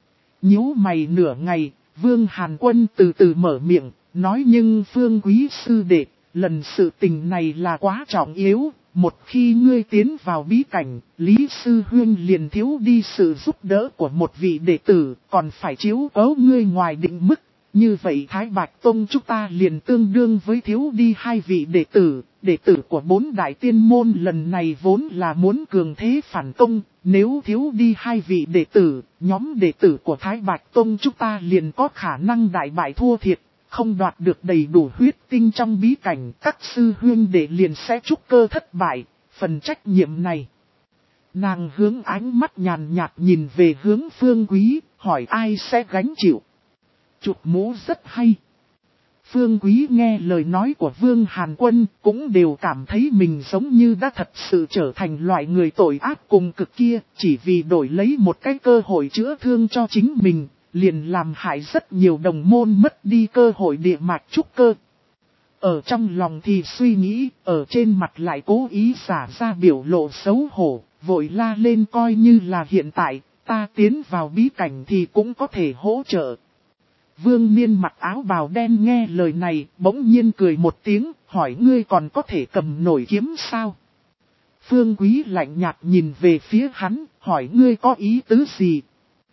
Nhíu mày nửa ngày, Vương Hàn Quân từ từ mở miệng, nói nhưng Phương quý sư đệ. Lần sự tình này là quá trọng yếu, một khi ngươi tiến vào bí cảnh, Lý Sư Huyên liền thiếu đi sự giúp đỡ của một vị đệ tử, còn phải chiếu cố ngươi ngoài định mức. Như vậy Thái Bạch Tông chúng ta liền tương đương với thiếu đi hai vị đệ tử, đệ tử của bốn đại tiên môn lần này vốn là muốn cường thế phản công, nếu thiếu đi hai vị đệ tử, nhóm đệ tử của Thái Bạch Tông chúng ta liền có khả năng đại bại thua thiệt, không đoạt được đầy đủ huyết tinh trong bí cảnh, các sư huynh đệ liền sẽ trúc cơ thất bại, phần trách nhiệm này. Nàng hướng ánh mắt nhàn nhạt nhìn về hướng Phương Quý, hỏi ai sẽ gánh chịu. Chụp mũ rất hay. Phương Quý nghe lời nói của Vương Hàn Quân cũng đều cảm thấy mình giống như đã thật sự trở thành loại người tội ác cùng cực kia, chỉ vì đổi lấy một cái cơ hội chữa thương cho chính mình, liền làm hại rất nhiều đồng môn mất đi cơ hội địa mạch trúc cơ. Ở trong lòng thì suy nghĩ, ở trên mặt lại cố ý xả ra biểu lộ xấu hổ, vội la lên coi như là hiện tại, ta tiến vào bí cảnh thì cũng có thể hỗ trợ. Vương Niên mặc áo bào đen nghe lời này, bỗng nhiên cười một tiếng, hỏi ngươi còn có thể cầm nổi kiếm sao? Phương Quý lạnh nhạt nhìn về phía hắn, hỏi ngươi có ý tứ gì?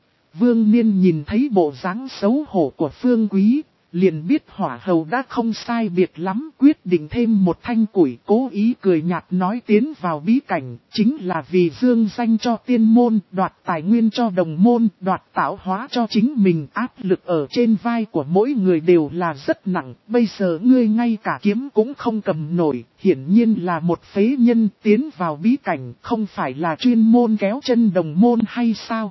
Vương Niên nhìn thấy bộ dáng xấu hổ của Phương Quý, liền biết hỏa hầu đã không sai biệt lắm, quyết định thêm một thanh củi, cố ý cười nhạt nói tiến vào bí cảnh, chính là vì dương danh cho tiên môn, đoạt tài nguyên cho đồng môn, đoạt tạo hóa cho chính mình. Áp lực ở trên vai của mỗi người đều là rất nặng, bây giờ ngươi ngay cả kiếm cũng không cầm nổi, hiển nhiên là một phế nhân. Tiến vào bí cảnh không phải là chuyên môn kéo chân đồng môn hay sao?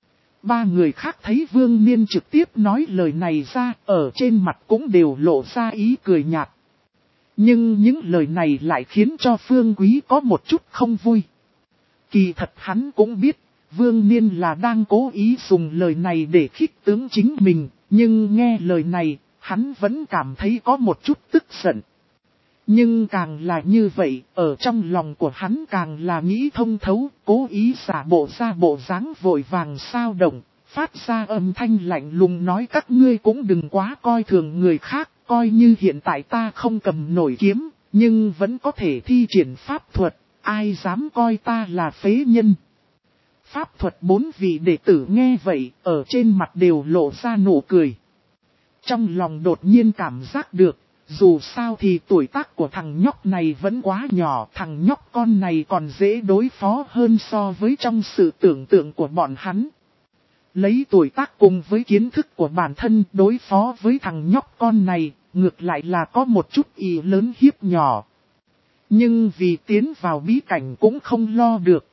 Ba người khác thấy Vương Niên trực tiếp nói lời này ra, ở trên mặt cũng đều lộ ra ý cười nhạt. Nhưng những lời này lại khiến cho Phương Quý có một chút không vui. Kỳ thật hắn cũng biết, Vương Niên là đang cố ý dùng lời này để khích tướng chính mình, nhưng nghe lời này, hắn vẫn cảm thấy có một chút tức giận. Nhưng càng là như vậy, ở trong lòng của hắn càng là nghĩ thông thấu, cố ý giả bộ ra bộ dáng vội vàng sao động, phát ra âm thanh lạnh lùng nói các ngươi cũng đừng quá coi thường người khác, coi như hiện tại ta không cầm nổi kiếm, nhưng vẫn có thể thi triển pháp thuật, ai dám coi ta là phế nhân. Pháp thuật bốn vị đệ tử nghe vậy, ở trên mặt đều lộ ra nụ cười. Trong lòng đột nhiên cảm giác được, dù sao thì tuổi tác của thằng nhóc này vẫn quá nhỏ, thằng nhóc con này còn dễ đối phó hơn so với trong sự tưởng tượng của bọn hắn. Lấy tuổi tác cùng với kiến thức của bản thân đối phó với thằng nhóc con này, ngược lại là có một chút ý lớn hiếp nhỏ. Nhưng vì tiến vào bí cảnh cũng không lo được.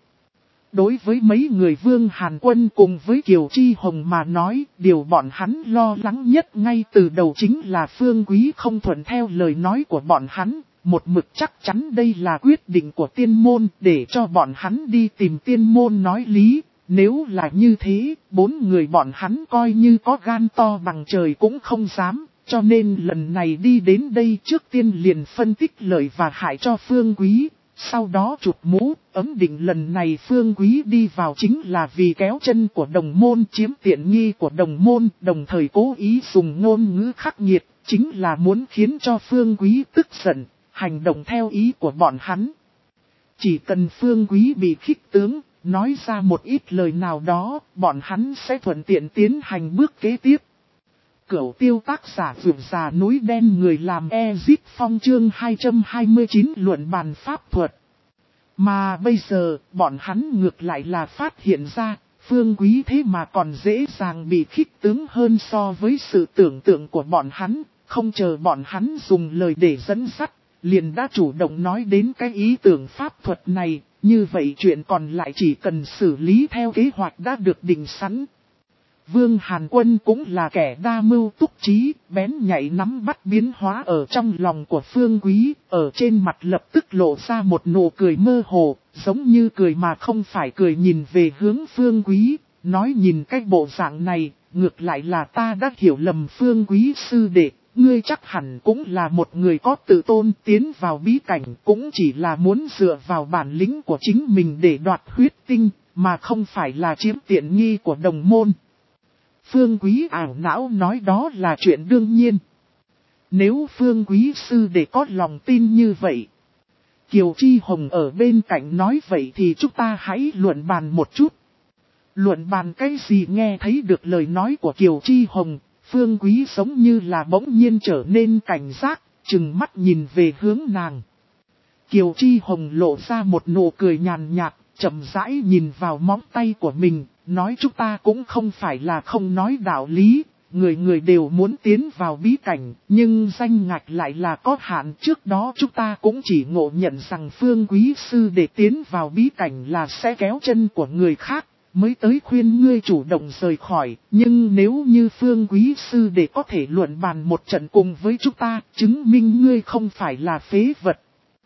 Đối với mấy người Vương Hàn Quân cùng với Kiều Chi Hồng mà nói, điều bọn hắn lo lắng nhất ngay từ đầu chính là Phương Quý không thuận theo lời nói của bọn hắn, một mực chắc chắn đây là quyết định của tiên môn để cho bọn hắn đi tìm tiên môn nói lý. Nếu là như thế, bốn người bọn hắn coi như có gan to bằng trời cũng không dám, cho nên lần này đi đến đây trước tiên liền phân tích lợi và hại cho Phương Quý. Sau đó chụp mũ, ấm định lần này Phương Quý đi vào chính là vì kéo chân của đồng môn chiếm tiện nghi của đồng môn, đồng thời cố ý dùng ngôn ngữ khắc nghiệt, chính là muốn khiến cho Phương Quý tức giận, hành động theo ý của bọn hắn. Chỉ cần Phương Quý bị khích tướng, nói ra một ít lời nào đó, bọn hắn sẽ thuận tiện tiến hành bước kế tiếp. Cửu tiêu tác giả vượt già núi đen người làm Ezip Phong chương hai trăm hai mươi chín luận bàn pháp thuật. Mà bây giờ, bọn hắn ngược lại là phát hiện ra, Phương Quý thế mà còn dễ dàng bị khích tướng hơn so với sự tưởng tượng của bọn hắn, không chờ bọn hắn dùng lời để dẫn dắt, liền đã chủ động nói đến cái ý tưởng pháp thuật này, như vậy chuyện còn lại chỉ cần xử lý theo kế hoạch đã được định sẵn. Vương Hàn Quân cũng là kẻ đa mưu túc trí, bén nhạy nắm bắt biến hóa ở trong lòng của Phương Quý, ở trên mặt lập tức lộ ra một nụ cười mơ hồ, giống như cười mà không phải cười nhìn về hướng Phương Quý, nói nhìn cái bộ dạng này, ngược lại là ta đã hiểu lầm Phương Quý sư đệ, ngươi chắc hẳn cũng là một người có tự tôn tiến vào bí cảnh cũng chỉ là muốn dựa vào bản lĩnh của chính mình để đoạt huyết tinh, mà không phải là chiếm tiện nghi của đồng môn. Phương Quý ảo não nói đó là chuyện đương nhiên. Nếu Phương Quý sư để có lòng tin như vậy, Kiều Chi Hồng ở bên cạnh nói vậy thì chúng ta hãy luận bàn một chút. Luận bàn cái gì? Nghe thấy được lời nói của Kiều Chi Hồng, Phương Quý giống như là bỗng nhiên trở nên cảnh giác, chừng mắt nhìn về hướng nàng. Kiều Chi Hồng lộ ra một nụ cười nhàn nhạt, chậm rãi nhìn vào móng tay của mình, nói chúng ta cũng không phải là không nói đạo lý, người người đều muốn tiến vào bí cảnh, nhưng danh ngạch lại là có hạn. Trước đó chúng ta cũng chỉ ngộ nhận rằng Phương Quý Sư để tiến vào bí cảnh là sẽ kéo chân của người khác, mới tới khuyên ngươi chủ động rời khỏi, nhưng nếu như Phương Quý Sư để có thể luận bàn một trận cùng với chúng ta, chứng minh ngươi không phải là phế vật.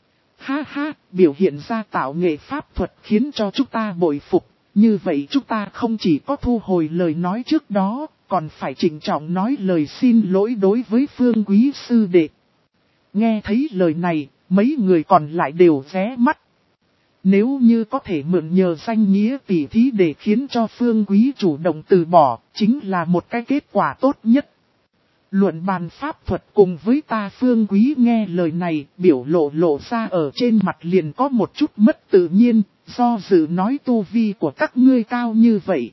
Ha ha, biểu hiện ra tạo nghệ pháp thuật khiến cho chúng ta bội phục, như vậy chúng ta không chỉ có thu hồi lời nói trước đó, còn phải trịnh trọng nói lời xin lỗi đối với Phương Quý Sư đệ. Nghe thấy lời này, mấy người còn lại đều ré mắt. Nếu như có thể mượn nhờ danh nghĩa tỉ thí để khiến cho Phương Quý chủ động từ bỏ, chính là một cái kết quả tốt nhất. Luận bàn pháp thuật cùng với ta. Phương Quý nghe lời này, biểu lộ lộ ra ở trên mặt liền có một chút mất tự nhiên, do dự nói tu vi của các ngươi cao như vậy.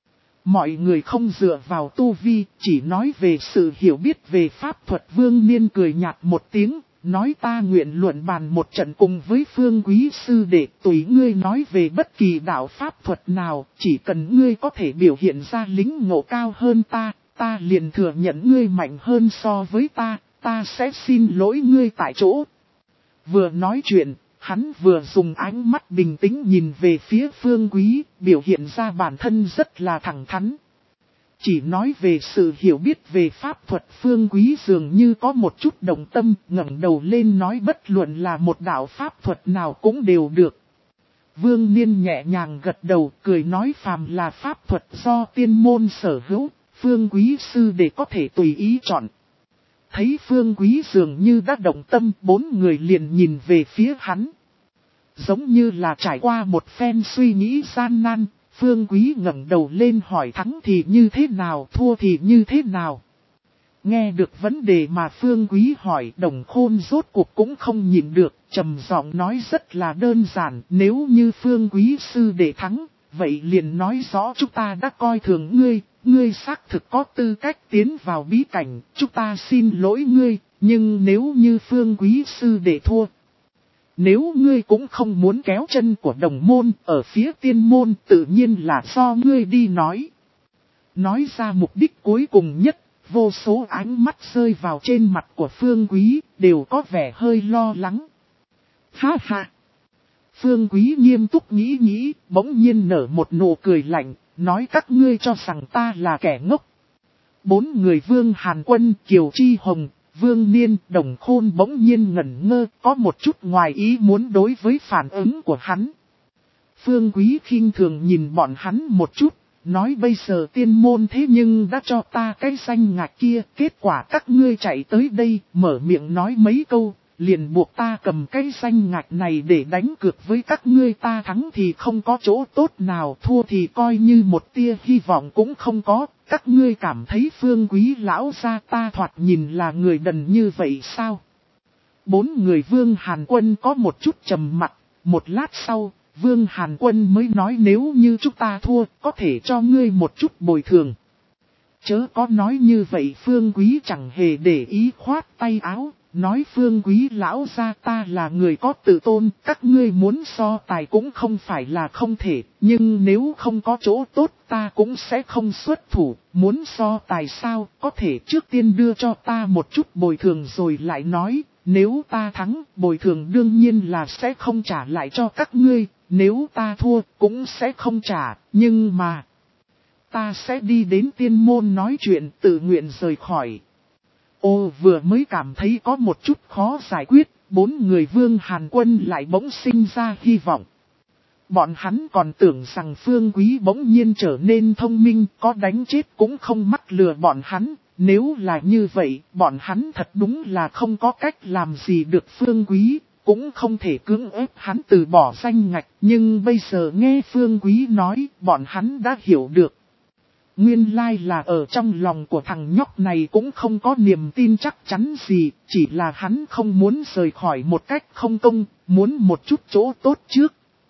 Mọi người không dựa vào tu vi, chỉ nói về sự hiểu biết về pháp thuật. Vương Niên cười nhạt một tiếng, nói ta nguyện luận bàn một trận cùng với Phương Quý Sư đệ, tùy ngươi nói về bất kỳ đạo pháp thuật nào, chỉ cần ngươi có thể biểu hiện ra lính ngộ cao hơn ta, ta liền thừa nhận ngươi mạnh hơn so với ta, ta sẽ xin lỗi ngươi tại chỗ. Vừa nói chuyện, hắn vừa dùng ánh mắt bình tĩnh nhìn về phía Phương Quý, biểu hiện ra bản thân rất là thẳng thắn. Chỉ nói về sự hiểu biết về pháp thuật, Phương Quý dường như có một chút đồng tâm, ngẩng đầu lên nói bất luận là một đạo pháp thuật nào cũng đều được. Vương Niên nhẹ nhàng gật đầu, cười nói phàm là pháp thuật do tiên môn sở hữu, Phương Quý Sư để có thể tùy ý chọn. Thấy Phương Quý dường như đã động tâm, bốn người liền nhìn về phía hắn. Giống như là trải qua một phen suy nghĩ gian nan, Phương Quý ngẩng đầu lên hỏi thắng thì như thế nào, thua thì như thế nào. Nghe được vấn đề mà Phương Quý hỏi, Đồng Khôn rốt cuộc cũng không nhìn được, trầm giọng nói rất là đơn giản, nếu như Phương Quý Sư để thắng, vậy liền nói rõ chúng ta đã coi thường ngươi, ngươi xác thực có tư cách tiến vào bí cảnh, chúng ta xin lỗi ngươi, nhưng nếu như Phương Quý Sư để thua, nếu ngươi cũng không muốn kéo chân của đồng môn, ở phía tiên môn tự nhiên là do ngươi đi nói. Nói ra mục đích cuối cùng nhất, vô số ánh mắt rơi vào trên mặt của Phương Quý, đều có vẻ hơi lo lắng. Ha ha! Phương Quý nghiêm túc nghĩ nghĩ, bỗng nhiên nở một nụ cười lạnh, nói các ngươi cho rằng ta là kẻ ngốc. Bốn người Vương Hàn Quân, Kiều Chi Hồng, Vương Niên, Đồng Khôn bỗng nhiên ngẩn ngơ, có một chút ngoài ý muốn đối với phản ứng của hắn. Phương Quý khinh thường nhìn bọn hắn một chút, nói bây giờ tiên môn thế nhưng đã cho ta cái danh ngạch kia, kết quả các ngươi chạy tới đây, mở miệng nói mấy câu, liền buộc ta cầm cái danh ngạch này để đánh cược với các ngươi, ta thắng thì không có chỗ tốt nào, thua thì coi như một tia hy vọng cũng không có. Các ngươi cảm thấy Phương Quý lão gia ta thoạt nhìn là người đần như vậy sao? Bốn người Vương Hàn Quân có một chút trầm mặc, một lát sau, Vương Hàn Quân mới nói nếu như chúng ta thua, có thể cho ngươi một chút bồi thường. Chớ có nói như vậy, Phương Quý chẳng hề để ý, khoát tay áo, nói Phương Quý lão gia ta là người có tự tôn, các ngươi muốn so tài cũng không phải là không thể, nhưng nếu không có chỗ tốt ta cũng sẽ không xuất thủ, muốn so tài sao, có thể trước tiên đưa cho ta một chút bồi thường rồi lại nói, nếu ta thắng, bồi thường đương nhiên là sẽ không trả lại cho các ngươi, nếu ta thua cũng sẽ không trả, nhưng mà ta sẽ đi đến tiên môn nói chuyện, tự nguyện rời khỏi. Ô, vừa mới cảm thấy có một chút khó giải quyết, bốn người Vương Hàn Quân lại bỗng sinh ra hy vọng. Bọn hắn còn tưởng rằng Phương Quý bỗng nhiên trở nên thông minh, có đánh chết cũng không mắc lừa bọn hắn. Nếu là như vậy, bọn hắn thật đúng là không có cách làm gì được Phương Quý, cũng không thể cưỡng ép hắn từ bỏ danh ngạch. Nhưng bây giờ nghe Phương Quý nói, bọn hắn đã hiểu được. Nguyên lai là ở trong lòng của thằng nhóc này cũng không có niềm tin chắc chắn gì, chỉ là hắn không muốn rời khỏi một cách không công, muốn một chút chỗ tốt trước.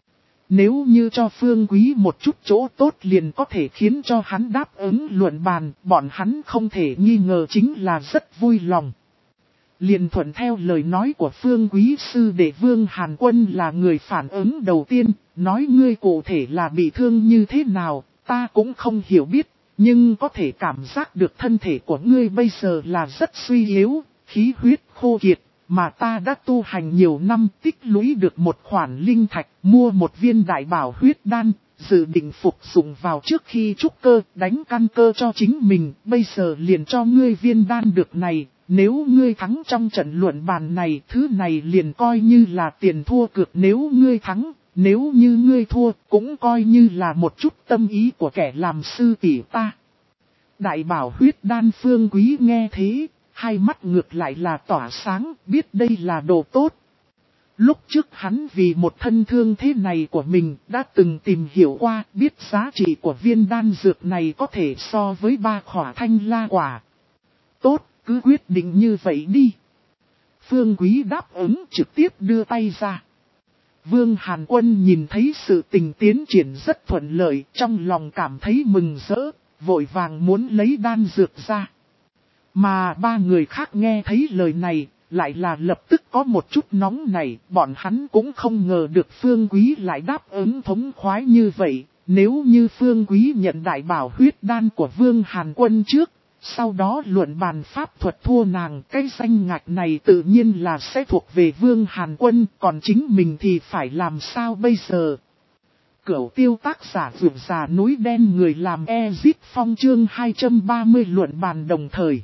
Nếu như cho Phương Quý một chút chỗ tốt liền có thể khiến cho hắn đáp ứng luận bàn, bọn hắn không thể nghi ngờ chính là rất vui lòng. liền thuận theo lời nói của Phương Quý Sư để Vương Hàn Quân là người phản ứng đầu tiên, nói ngươi cụ thể là bị thương như thế nào, ta cũng không hiểu biết, nhưng có thể cảm giác được thân thể của ngươi bây giờ là rất suy yếu, khí huyết khô kiệt, mà ta đã tu hành nhiều năm tích lũy được một khoản linh thạch, mua một viên đại bảo huyết đan, dự định phục dụng vào trước khi trúc cơ, đánh căn cơ cho chính mình, bây giờ liền cho ngươi viên đan được này. Nếu ngươi thắng trong trận luận bàn này, thứ này liền coi như là tiền thua cược nếu ngươi thắng, nếu như ngươi thua, cũng coi như là một chút tâm ý của kẻ làm sư tỷ ta. Đại bảo huyết đan Phương Quý nghe thế, hai mắt ngược lại là tỏa sáng, biết đây là đồ tốt. Lúc trước hắn vì một thân thương thế này của mình đã từng tìm hiểu qua, biết giá trị của viên đan dược này có thể so với ba khỏa thanh la quả. Tốt, cứ quyết định như vậy đi. Phương Quý đáp ứng trực tiếp đưa tay ra. Vương Hàn Quân nhìn thấy sự tình tiến triển rất thuận lợi, trong lòng cảm thấy mừng rỡ, vội vàng muốn lấy đan dược ra. Mà ba người khác nghe thấy lời này, lại là lập tức có một chút nóng này, bọn hắn cũng không ngờ được Phương Quý lại đáp ứng thống khoái như vậy. Nếu như Phương Quý nhận đại bảo huyết đan của Vương Hàn Quân trước, sau đó luận bàn pháp thuật thua nàng, cái danh ngạch này tự nhiên là sẽ thuộc về Vương Hàn Quân, còn chính mình thì phải làm sao bây giờ? Cửu tiêu tác giả vượt già núi đen người làm Ezip Phong chương hai trăm ba mươi luận bàn đồng thời.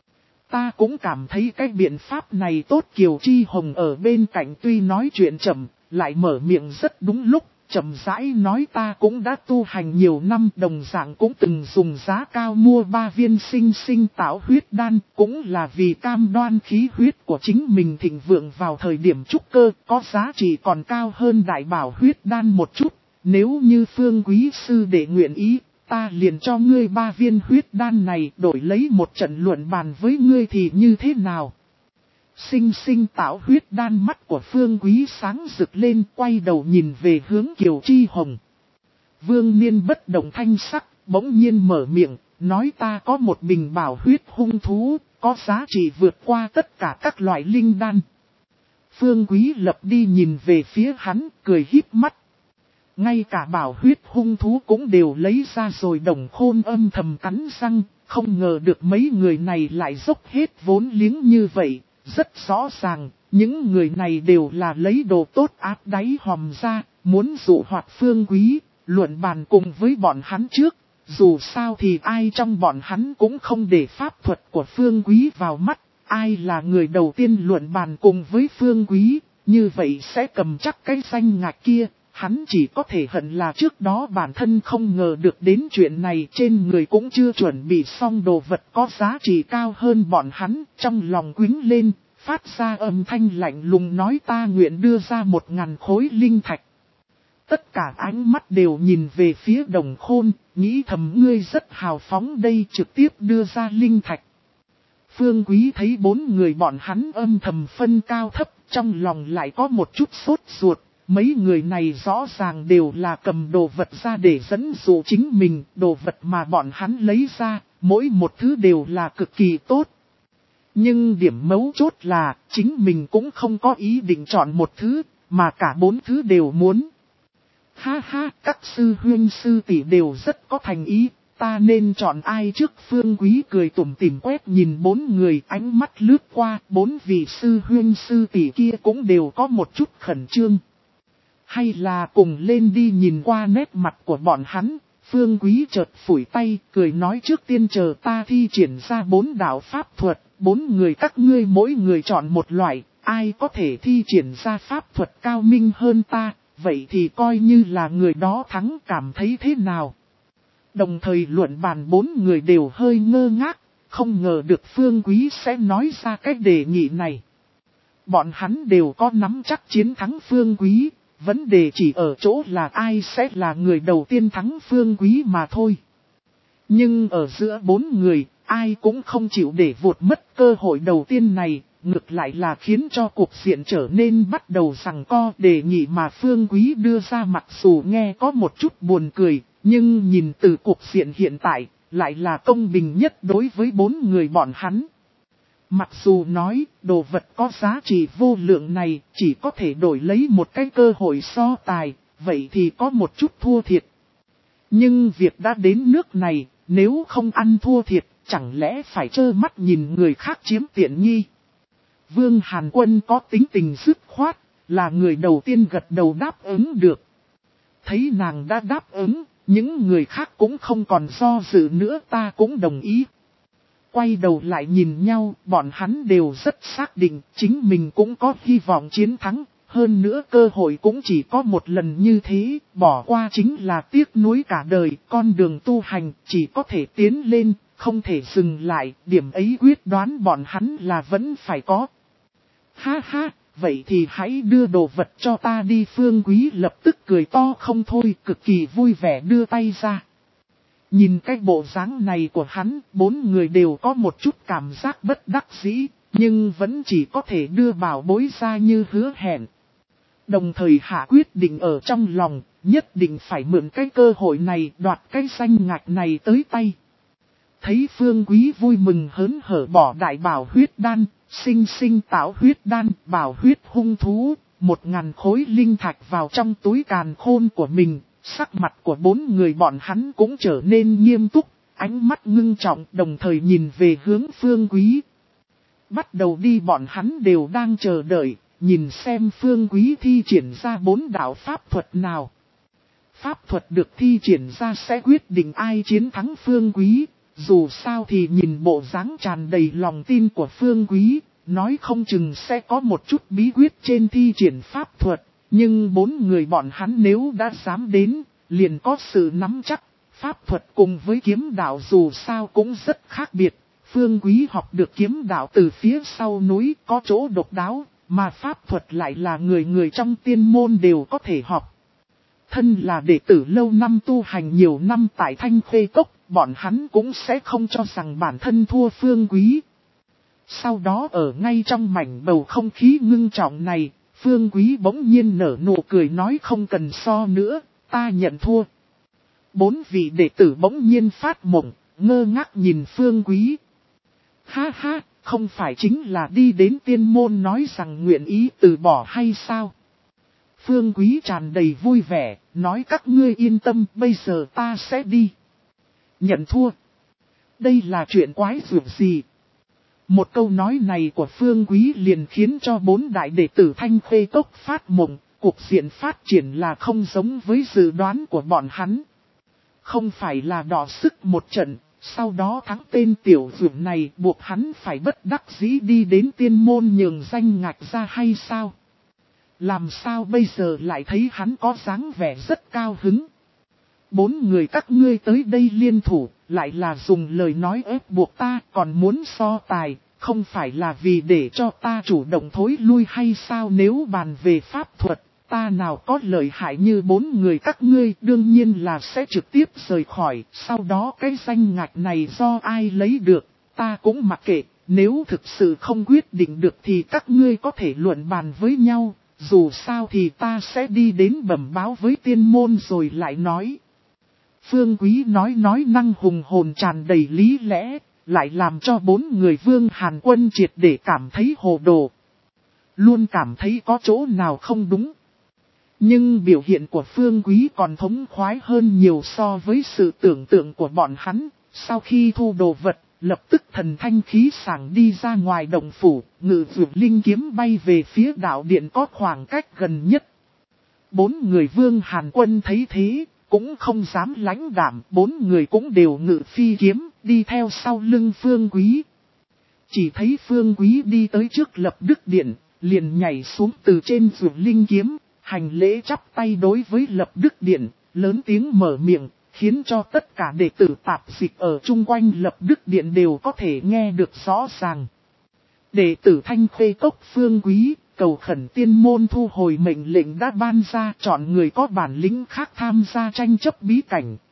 Ta cũng cảm thấy cái biện pháp này tốt. Kiều Chi Hồng ở bên cạnh tuy nói chuyện chậm, lại mở miệng rất đúng lúc, chậm rãi nói ta cũng đã tu hành nhiều năm, đồng dạng cũng từng dùng giá cao mua ba viên sinh sinh táo huyết đan, cũng là vì cam đoan khí huyết của chính mình thịnh vượng vào thời điểm trúc cơ, có giá trị còn cao hơn đại bảo huyết đan một chút. Nếu như Phương Quý Sư để nguyện ý, ta liền cho ngươi ba viên huyết đan này đổi lấy một trận luận bàn với ngươi thì như thế nào? Sinh sinh táo huyết đan, mắt của Phương Quý sáng rực lên, quay đầu nhìn về hướng Kiều Chi Hồng. Vương Niên bất động thanh sắc, bỗng nhiên mở miệng, nói ta có một bình bảo huyết hung thú, có giá trị vượt qua tất cả các loại linh đan. Phương Quý lập đi nhìn về phía hắn, cười híp mắt. Ngay cả bảo huyết hung thú cũng đều lấy ra rồi. Đồng Khôn âm thầm cắn răng, không ngờ được mấy người này lại dốc hết vốn liếng như vậy. Rất rõ ràng, những người này đều là lấy đồ tốt áp đáy hòm ra, muốn dụ hoạt Phương Quý, luận bàn cùng với bọn hắn trước. Dù sao thì ai trong bọn hắn cũng không để pháp thuật của Phương Quý vào mắt, ai là người đầu tiên luận bàn cùng với Phương Quý, như vậy sẽ cầm chắc cái danh ngạch kia. Hắn chỉ có thể hận là trước đó bản thân không ngờ được đến chuyện này, trên người cũng chưa chuẩn bị xong đồ vật có giá trị cao hơn bọn hắn, trong lòng quính lên, phát ra âm thanh lạnh lùng nói ta nguyện đưa ra một ngàn khối linh thạch. Tất cả ánh mắt đều nhìn về phía Đồng Khôn, nghĩ thầm ngươi rất hào phóng đây, trực tiếp đưa ra linh thạch. Phương Quý thấy bốn người bọn hắn âm thầm phân cao thấp, trong lòng lại có một chút sốt ruột. Mấy người này rõ ràng đều là cầm đồ vật ra để dẫn dụ chính mình, đồ vật mà bọn hắn lấy ra, mỗi một thứ đều là cực kỳ tốt. Nhưng điểm mấu chốt là, chính mình cũng không có ý định chọn một thứ, mà cả bốn thứ đều muốn. Ha ha, các sư huynh sư tỷ đều rất có thành ý, ta nên chọn ai trước? Phương Quý cười tủm tỉm quét nhìn bốn người, ánh mắt lướt qua, bốn vị sư huynh sư tỷ kia cũng đều có một chút khẩn trương. Hay là cùng lên đi? Nhìn qua nét mặt của bọn hắn, Phương Quý chợt phủi tay, cười nói trước tiên chờ ta thi triển ra bốn đạo pháp thuật, bốn người các ngươi mỗi người chọn một loại, ai có thể thi triển ra pháp thuật cao minh hơn ta, vậy thì coi như là người đó thắng, cảm thấy thế nào? Đồng thời luận bàn bốn người đều hơi ngơ ngác, không ngờ được Phương Quý sẽ nói ra cái đề nghị này. Bọn hắn đều có nắm chắc chiến thắng Phương Quý. Vấn đề chỉ ở chỗ là ai sẽ là người đầu tiên thắng Phương Quý mà thôi. Nhưng ở giữa bốn người, ai cũng không chịu để vụt mất cơ hội đầu tiên này, ngược lại là khiến cho cuộc diện trở nên bắt đầu giằng co. Đề nghị mà Phương Quý đưa ra mặc dù nghe có một chút buồn cười, nhưng nhìn từ cuộc diện hiện tại, lại là công bình nhất đối với bốn người bọn hắn. Mặc dù nói đồ vật có giá trị vô lượng này chỉ có thể đổi lấy một cái cơ hội so tài, vậy thì có một chút thua thiệt. Nhưng việc đã đến nước này, nếu không ăn thua thiệt, chẳng lẽ phải trơ mắt nhìn người khác chiếm tiện nghi. Vương Hàn Quân có tính tình dứt khoát, là người đầu tiên gật đầu đáp ứng được. Thấy nàng đã đáp ứng, những người khác cũng không còn do dự nữa, ta cũng đồng ý. Quay đầu lại nhìn nhau, bọn hắn đều rất xác định chính mình cũng có hy vọng chiến thắng. Hơn nữa cơ hội cũng chỉ có một lần như thế, bỏ qua chính là tiếc nuối cả đời. Con đường tu hành chỉ có thể tiến lên, không thể dừng lại. Điểm ấy quyết đoán bọn hắn là vẫn phải có. Ha ha, vậy thì hãy đưa đồ vật cho ta đi. Phương Quý lập tức cười to không thôi, cực kỳ vui vẻ đưa tay ra. Nhìn cái bộ dáng này của hắn, bốn người đều có một chút cảm giác bất đắc dĩ, nhưng vẫn chỉ có thể đưa bảo bối ra như hứa hẹn. Đồng thời hạ quyết định ở trong lòng, nhất định phải mượn cái cơ hội này đoạt cái danh ngạch này tới tay. Thấy Phương Quý vui mừng hớn hở bỏ đại bảo huyết đan, sinh sinh tạo huyết đan, bảo huyết hung thú, một ngàn khối linh thạch vào trong túi càn khôn của mình. Sắc mặt của bốn người bọn hắn cũng trở nên nghiêm túc, ánh mắt ngưng trọng đồng thời nhìn về hướng Phương Quý. Bắt đầu đi bọn hắn đều đang chờ đợi, nhìn xem Phương Quý thi triển ra bốn đạo pháp thuật nào. Pháp thuật được thi triển ra sẽ quyết định ai chiến thắng Phương Quý, dù sao thì nhìn bộ dáng tràn đầy lòng tin của Phương Quý, nói không chừng sẽ có một chút bí quyết trên thi triển pháp thuật. Nhưng bốn người bọn hắn nếu đã dám đến, liền có sự nắm chắc. Pháp thuật cùng với kiếm đạo dù sao cũng rất khác biệt. Phương Quý học được kiếm đạo từ phía sau núi có chỗ độc đáo, mà pháp thuật lại là người người trong tiên môn đều có thể học. Thân là đệ tử lâu năm tu hành nhiều năm tại Thanh Khê Cốc, bọn hắn cũng sẽ không cho rằng bản thân thua Phương Quý. Sau đó ở ngay trong mảnh bầu không khí ngưng trọng này, Phương Quý bỗng nhiên nở nụ cười nói không cần so nữa, ta nhận thua. Bốn vị đệ tử bỗng nhiên phát mộng, ngơ ngác nhìn Phương Quý. Ha ha, không phải chính là đi đến tiên môn nói rằng nguyện ý từ bỏ hay sao? Phương Quý tràn đầy vui vẻ, nói các ngươi yên tâm, bây giờ ta sẽ đi. Nhận thua. Đây là chuyện quái dường gì? Một câu nói này của Phương Quý liền khiến cho bốn đại đệ tử Thanh Khê Cốc phát mộng, cuộc diện phát triển là không giống với dự đoán của bọn hắn. Không phải là đỏ sức một trận, sau đó thắng tên tiểu dường này buộc hắn phải bất đắc dĩ đi đến tiên môn nhường danh ngạch ra hay sao? Làm sao bây giờ lại thấy hắn có dáng vẻ rất cao hứng? Bốn người các ngươi tới đây liên thủ, lại là dùng lời nói ép buộc ta còn muốn so tài, không phải là vì để cho ta chủ động thối lui hay sao? Nếu bàn về pháp thuật, ta nào có lợi hại như bốn người các ngươi, đương nhiên là sẽ trực tiếp rời khỏi, sau đó cái danh ngạch này do ai lấy được, ta cũng mặc kệ, nếu thực sự không quyết định được thì các ngươi có thể luận bàn với nhau, dù sao thì ta sẽ đi đến bẩm báo với tiên môn rồi lại nói. Phương Quý nói nói năng hùng hồn tràn đầy lý lẽ, lại làm cho bốn người Vương Hàn Quân triệt để cảm thấy hồ đồ. Luôn cảm thấy có chỗ nào không đúng. Nhưng biểu hiện của Phương Quý còn thống khoái hơn nhiều so với sự tưởng tượng của bọn hắn. Sau khi thu đồ vật, lập tức thần thanh khí sảng đi ra ngoài động phủ, ngự vượt linh kiếm bay về phía đạo điện có khoảng cách gần nhất. Bốn người Vương Hàn Quân thấy thế, cũng không dám lãnh đạm, bốn người cũng đều ngự phi kiếm, đi theo sau lưng Phương Quý. Chỉ thấy Phương Quý đi tới trước lập đức điện, liền nhảy xuống từ trên vượt linh kiếm, hành lễ chắp tay đối với lập đức điện, lớn tiếng mở miệng, khiến cho tất cả đệ tử tạp dịch ở chung quanh lập đức điện đều có thể nghe được rõ ràng. Đệ tử Thanh Khê Cốc Phương Quý, cầu khẩn tiên môn thu hồi mệnh lệnh đã ban ra, chọn người có bản lĩnh khác tham gia tranh chấp bí cảnh.